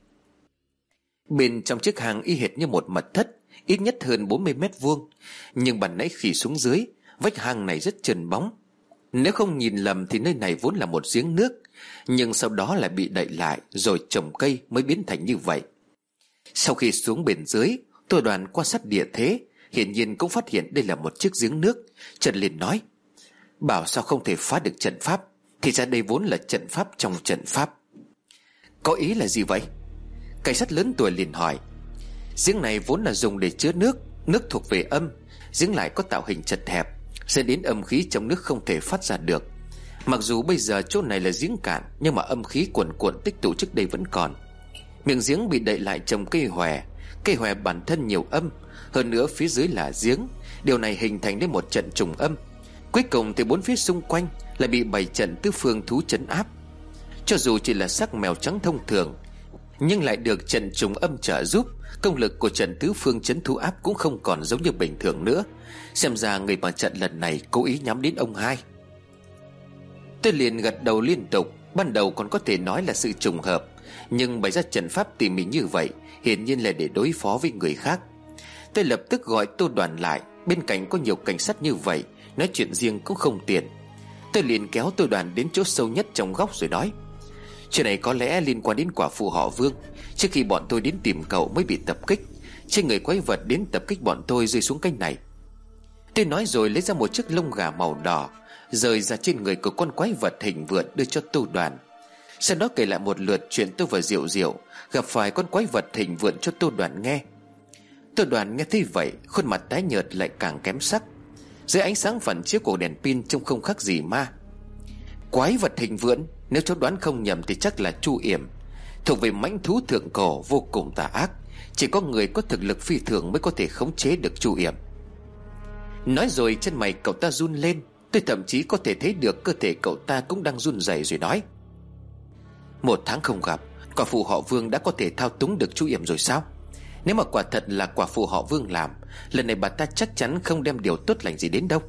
Bên trong chiếc hang y hệt như một mật thất, ít nhất hơn bốn mươi mét vuông. Nhưng ban nãy khi xuống dưới, vách hang này rất trơn bóng. Nếu không nhìn lầm thì nơi này vốn là một giếng nước, nhưng sau đó lại bị đậy lại rồi trồng cây mới biến thành như vậy. Sau khi xuống bên dưới, tôi Đoàn quan sát địa thế, hiển nhiên cũng phát hiện đây là một chiếc giếng nước. Trần liền nói: bảo sao không thể phá được trận pháp, thì ra đây vốn là trận pháp trong trận pháp. Có ý là gì vậy? Cảnh sát lớn tuổi liền hỏi. Giếng này vốn là dùng để chứa nước, nước thuộc về âm, giếng lại có tạo hình chật hẹp, dẫn đến âm khí trong nước không thể phát ra được. Mặc dù bây giờ chỗ này là giếng cạn, nhưng mà âm khí cuồn cuộn tích tụ trước đây vẫn còn. Miệng giếng bị đậy lại trồng cây hòe, cây hòe bản thân nhiều âm, hơn nữa phía dưới là giếng. Điều này hình thành nên một trận trùng âm. Cuối cùng thì bốn phía xung quanh lại bị bày trận tứ phương thú trấn áp. Cho dù chỉ là xác mèo trắng thông thường, nhưng lại được trận trùng âm trợ giúp, công lực của trận tứ phương trấn thú áp cũng không còn giống như bình thường nữa. Xem ra người mà trận lần này cố ý nhắm đến ông hai. Tôi liền gật đầu liên tục. Ban đầu còn có thể nói là sự trùng hợp, nhưng bày ra trận pháp tỉ mỉ như vậy hiển nhiên là để đối phó với người khác. Tôi lập tức gọi Tô Đoàn lại. Bên cạnh có nhiều cảnh sát như vậy, nói chuyện riêng cũng không tiện. Tôi liền kéo Tô Đoàn đến chỗ sâu nhất trong góc rồi nói: chuyện này có lẽ liên quan đến quả phụ họ Vương. Trước khi bọn tôi đến tìm cậu mới bị tập kích. Trên người quái vật đến tập kích bọn tôi rơi xuống kênh này. Tôi nói rồi lấy ra một chiếc lông gà màu đỏ rời ra trên người của con quái vật hình vượn đưa cho Tô Đoàn. Sau đó kể lại một lượt chuyện tôi và Diệu Diệu gặp phải con quái vật hình vượn cho Tô Đoàn nghe. Tô Đoàn nghe thấy vậy, khuôn mặt tái nhợt lại càng kém sắc. Dưới ánh sáng phản chiếu của đèn pin trông không khác gì ma. Quái vật hình vượn, nếu cháu đoán không nhầm thì chắc là Chu Yểm, thuộc về mãnh thú thượng cổ vô cùng tà ác. Chỉ có người có thực lực phi thường mới có thể khống chế được Chu Yểm. Nói rồi chân mày cậu ta run lên. Tôi thậm chí có thể thấy được cơ thể cậu ta cũng đang run rẩy rồi nói: một tháng không gặp, quả phụ họ Vương đã có thể thao túng được Chu Yểm rồi sao? Nếu mà quả thật là quả phụ họ Vương làm, lần này bà ta chắc chắn không đem điều tốt lành gì đến đâu.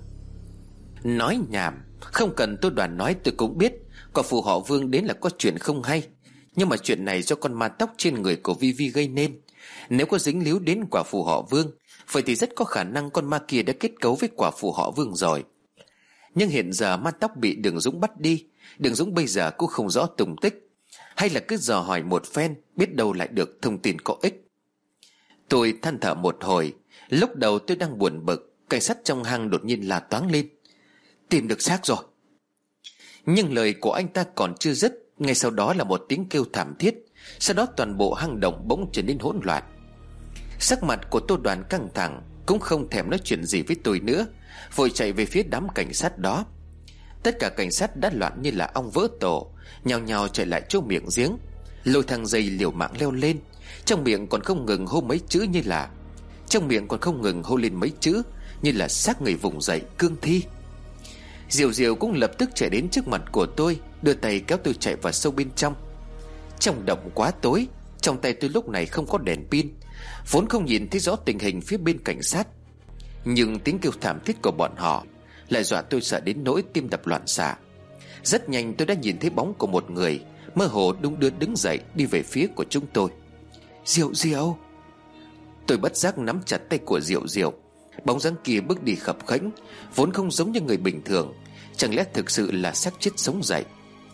Nói nhảm, không cần Tô Đoàn nói tôi cũng biết quả phụ họ Vương đến là có chuyện không hay. Nhưng mà chuyện này do con ma tóc trên người của Vi Vi gây nên. Nếu có dính líu đến quả phụ họ Vương, vậy thì rất có khả năng con ma kia đã kết cấu với quả phụ họ Vương rồi. Nhưng hiện giờ ma tóc bị Đường Dũng bắt đi, Đường Dũng bây giờ cũng không rõ tung tích. Hay là cứ dò hỏi một phen, biết đâu lại được thông tin có ích. Tôi than thở một hồi. Lúc đầu tôi đang buồn bực, cảnh sát trong hang đột nhiên la toáng lên: tìm được xác rồi. Nhưng lời của anh ta còn chưa dứt, ngay sau đó là một tiếng kêu thảm thiết. Sau đó toàn bộ hang động bỗng trở nên hỗn loạn. Sắc mặt của Tô Đoàn căng thẳng, cũng không thèm nói chuyện gì với tôi nữa, vội chạy về phía đám cảnh sát đó. Tất cả cảnh sát đã loạn như là ong vỡ tổ, nhao nhao chạy lại chỗ miệng giếng, lôi thang dây liều mạng leo lên. Trong miệng còn không ngừng hô mấy chữ như là Trong miệng còn không ngừng hô lên mấy chữ như là xác người vùng dậy cương thi. Diệu Diệu cũng lập tức chạy đến trước mặt của tôi, đưa tay kéo tôi chạy vào sâu bên trong. Trong động quá tối, trong tay tôi lúc này không có đèn pin, vốn không nhìn thấy rõ tình hình phía bên cảnh sát. Nhưng tiếng kêu thảm thiết của bọn họ lại dọa tôi sợ đến nỗi tim đập loạn xạ. Rất nhanh tôi đã nhìn thấy bóng của một người mơ hồ đung đưa đứng dậy đi về phía của chúng tôi. Diệu Diệu. Tôi bất giác nắm chặt tay của Diệu Diệu. Bóng dáng kia bước đi khập khẽnh, vốn không giống như người bình thường. Chẳng lẽ thực sự là xác chết sống dậy?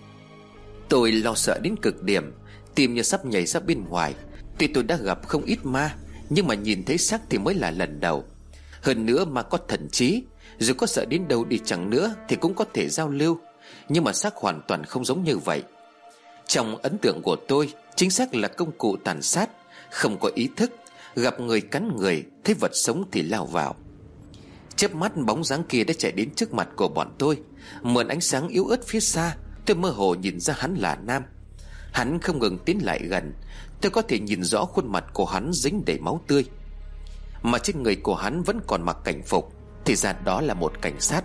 Tôi lo sợ đến cực điểm, tim như sắp nhảy ra bên ngoài. Tuy tôi đã gặp không ít ma, nhưng mà nhìn thấy xác thì mới là lần đầu. Hơn nữa ma có thần trí, dù có sợ đến đâu đi chẳng nữa thì cũng có thể giao lưu. Nhưng mà xác hoàn toàn không giống như vậy. Trong ấn tượng của tôi, chính xác là công cụ tàn sát, không có ý thức, Gặp người cắn người, thấy vật sống thì lao vào. Chớp mắt bóng dáng kia đã chạy đến trước mặt của bọn tôi. Mượn ánh sáng yếu ớt phía xa, tôi mơ hồ nhìn ra hắn là nam. Hắn không ngừng tiến lại gần. Tôi có thể nhìn rõ khuôn mặt của hắn dính đầy máu tươi, mà trên người của hắn vẫn còn mặc cảnh phục. Thì ra đó là một cảnh sát.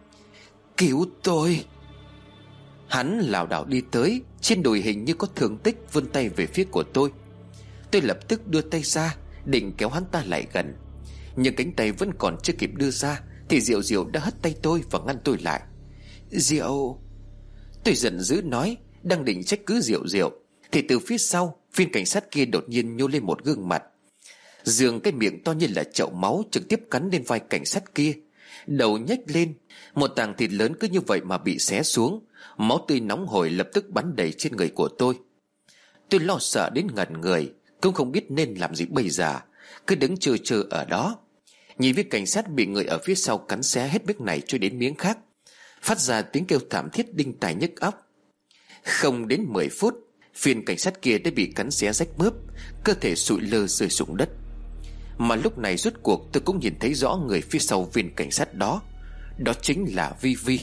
Cứu tôi! Hắn lảo đảo đi tới, trên đùi hình như có thương tích, vươn tay về phía của tôi. Tôi lập tức đưa tay ra định kéo hắn ta lại gần, nhưng cánh tay vẫn còn chưa kịp đưa ra thì Diệu Diệu đã hất tay tôi và ngăn tôi lại. Diệu! Tôi giận dữ nói, đang định trách cứ Diệu Diệu thì từ phía sau, viên cảnh sát kia đột nhiên nhô lên một gương mặt, giương cái miệng to như là chậu máu trực tiếp cắn lên vai cảnh sát kia. Đầu nhếch lên, một tảng thịt lớn cứ như vậy mà bị xé xuống. Máu tươi nóng hổi lập tức bắn đầy trên người của tôi. Tôi lo sợ đến ngẩn người, cũng không biết nên làm gì bây giờ, cứ đứng chơ chơ ở đó, nhìn viên cảnh sát bị người ở phía sau cắn xé hết miếng này cho đến miếng khác, phát ra tiếng kêu thảm thiết đinh tai nhức óc. Không đến mười phút, viên cảnh sát kia đã bị cắn xé rách mướp, cơ thể sụi lơ rơi xuống đất. Mà lúc này rốt cuộc tôi cũng nhìn thấy rõ người phía sau viên cảnh sát đó. Đó chính là Vi Vi.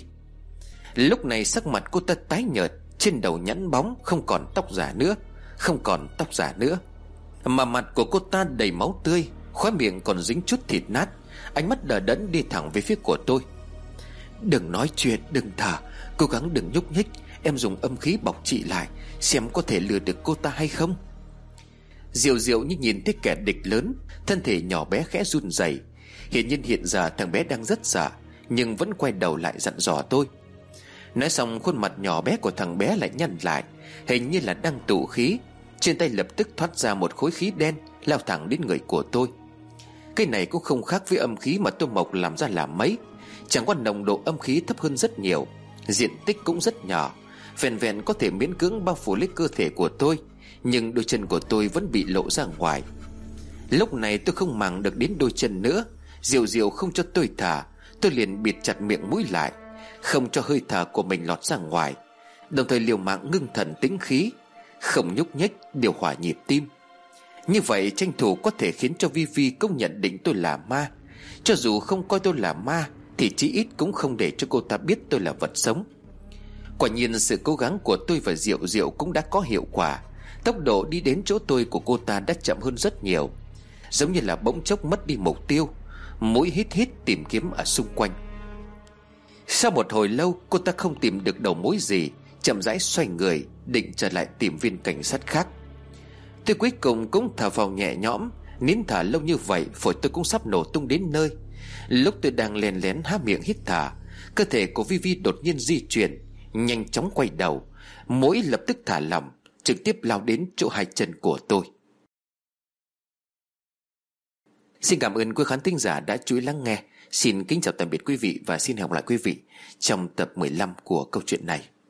Lúc này sắc mặt cô ta tái nhợt, trên đầu nhẵn bóng, không còn tóc giả nữa, không còn tóc giả nữa, mà mặt của cô ta đầy máu tươi, khóe miệng còn dính chút thịt nát, ánh mắt đờ đẫn đi thẳng về phía của tôi. Đừng nói chuyện, đừng thở, cố gắng đừng nhúc nhích. Em dùng âm khí bọc chị lại, xem có thể lừa được cô ta hay không. Diệu Diệu như nhìn thấy kẻ địch lớn, thân thể nhỏ bé khẽ run rẩy. Hiển nhiên hiện giờ thằng bé đang rất sợ, nhưng vẫn quay đầu lại dặn dò tôi. Nói xong khuôn mặt nhỏ bé của thằng bé lại nhăn lại, hình như là đang tụ khí. Trên tay lập tức thoát ra một khối khí đen, lao thẳng đến người của tôi. Cái này cũng không khác với âm khí mà Tô Mộc làm ra là mấy. Chẳng qua nồng độ âm khí thấp hơn rất nhiều, diện tích cũng rất nhỏ, vẹn vẹn có thể miễn cưỡng bao phủ lấy cơ thể của tôi, nhưng đôi chân của tôi vẫn bị lộ ra ngoài. Lúc này tôi không màng được đến đôi chân nữa. Diệu Diệu không cho tôi thở, tôi liền bịt chặt miệng mũi lại, không cho hơi thở của mình lọt ra ngoài, đồng thời liều mạng ngưng thần tĩnh khí, không nhúc nhích, điều hòa nhịp tim. Như vậy tranh thủ có thể khiến cho Vi Vi công nhận định tôi là ma. Cho dù không coi tôi là ma thì chí ít cũng không để cho cô ta biết tôi là vật sống. Quả nhiên sự cố gắng của tôi và Diệu Diệu cũng đã có hiệu quả. Tốc độ đi đến chỗ tôi của cô ta đã chậm hơn rất nhiều, giống như là bỗng chốc mất đi mục tiêu, mũi hít hít tìm kiếm ở xung quanh. Sau một hồi lâu cô ta không tìm được đầu mối gì, chậm rãi xoay người định trở lại tìm viên cảnh sát khác. Tôi cuối cùng cũng thở vào nhẹ nhõm. Nín thở lâu như vậy, phổi tôi cũng sắp nổ tung đến nơi. Lúc tôi đang lén lén há miệng hít thở, cơ thể của Vi Vi đột nhiên di chuyển, nhanh chóng quay đầu, mũi lập tức thả lỏng, trực tiếp lao đến chỗ hai chân của tôi. Xin cảm ơn quý khán thính giả đã chú ý lắng nghe. Xin kính chào tạm biệt quý vị và xin hẹn gặp lại quý vị trong tập mười lăm của câu chuyện này.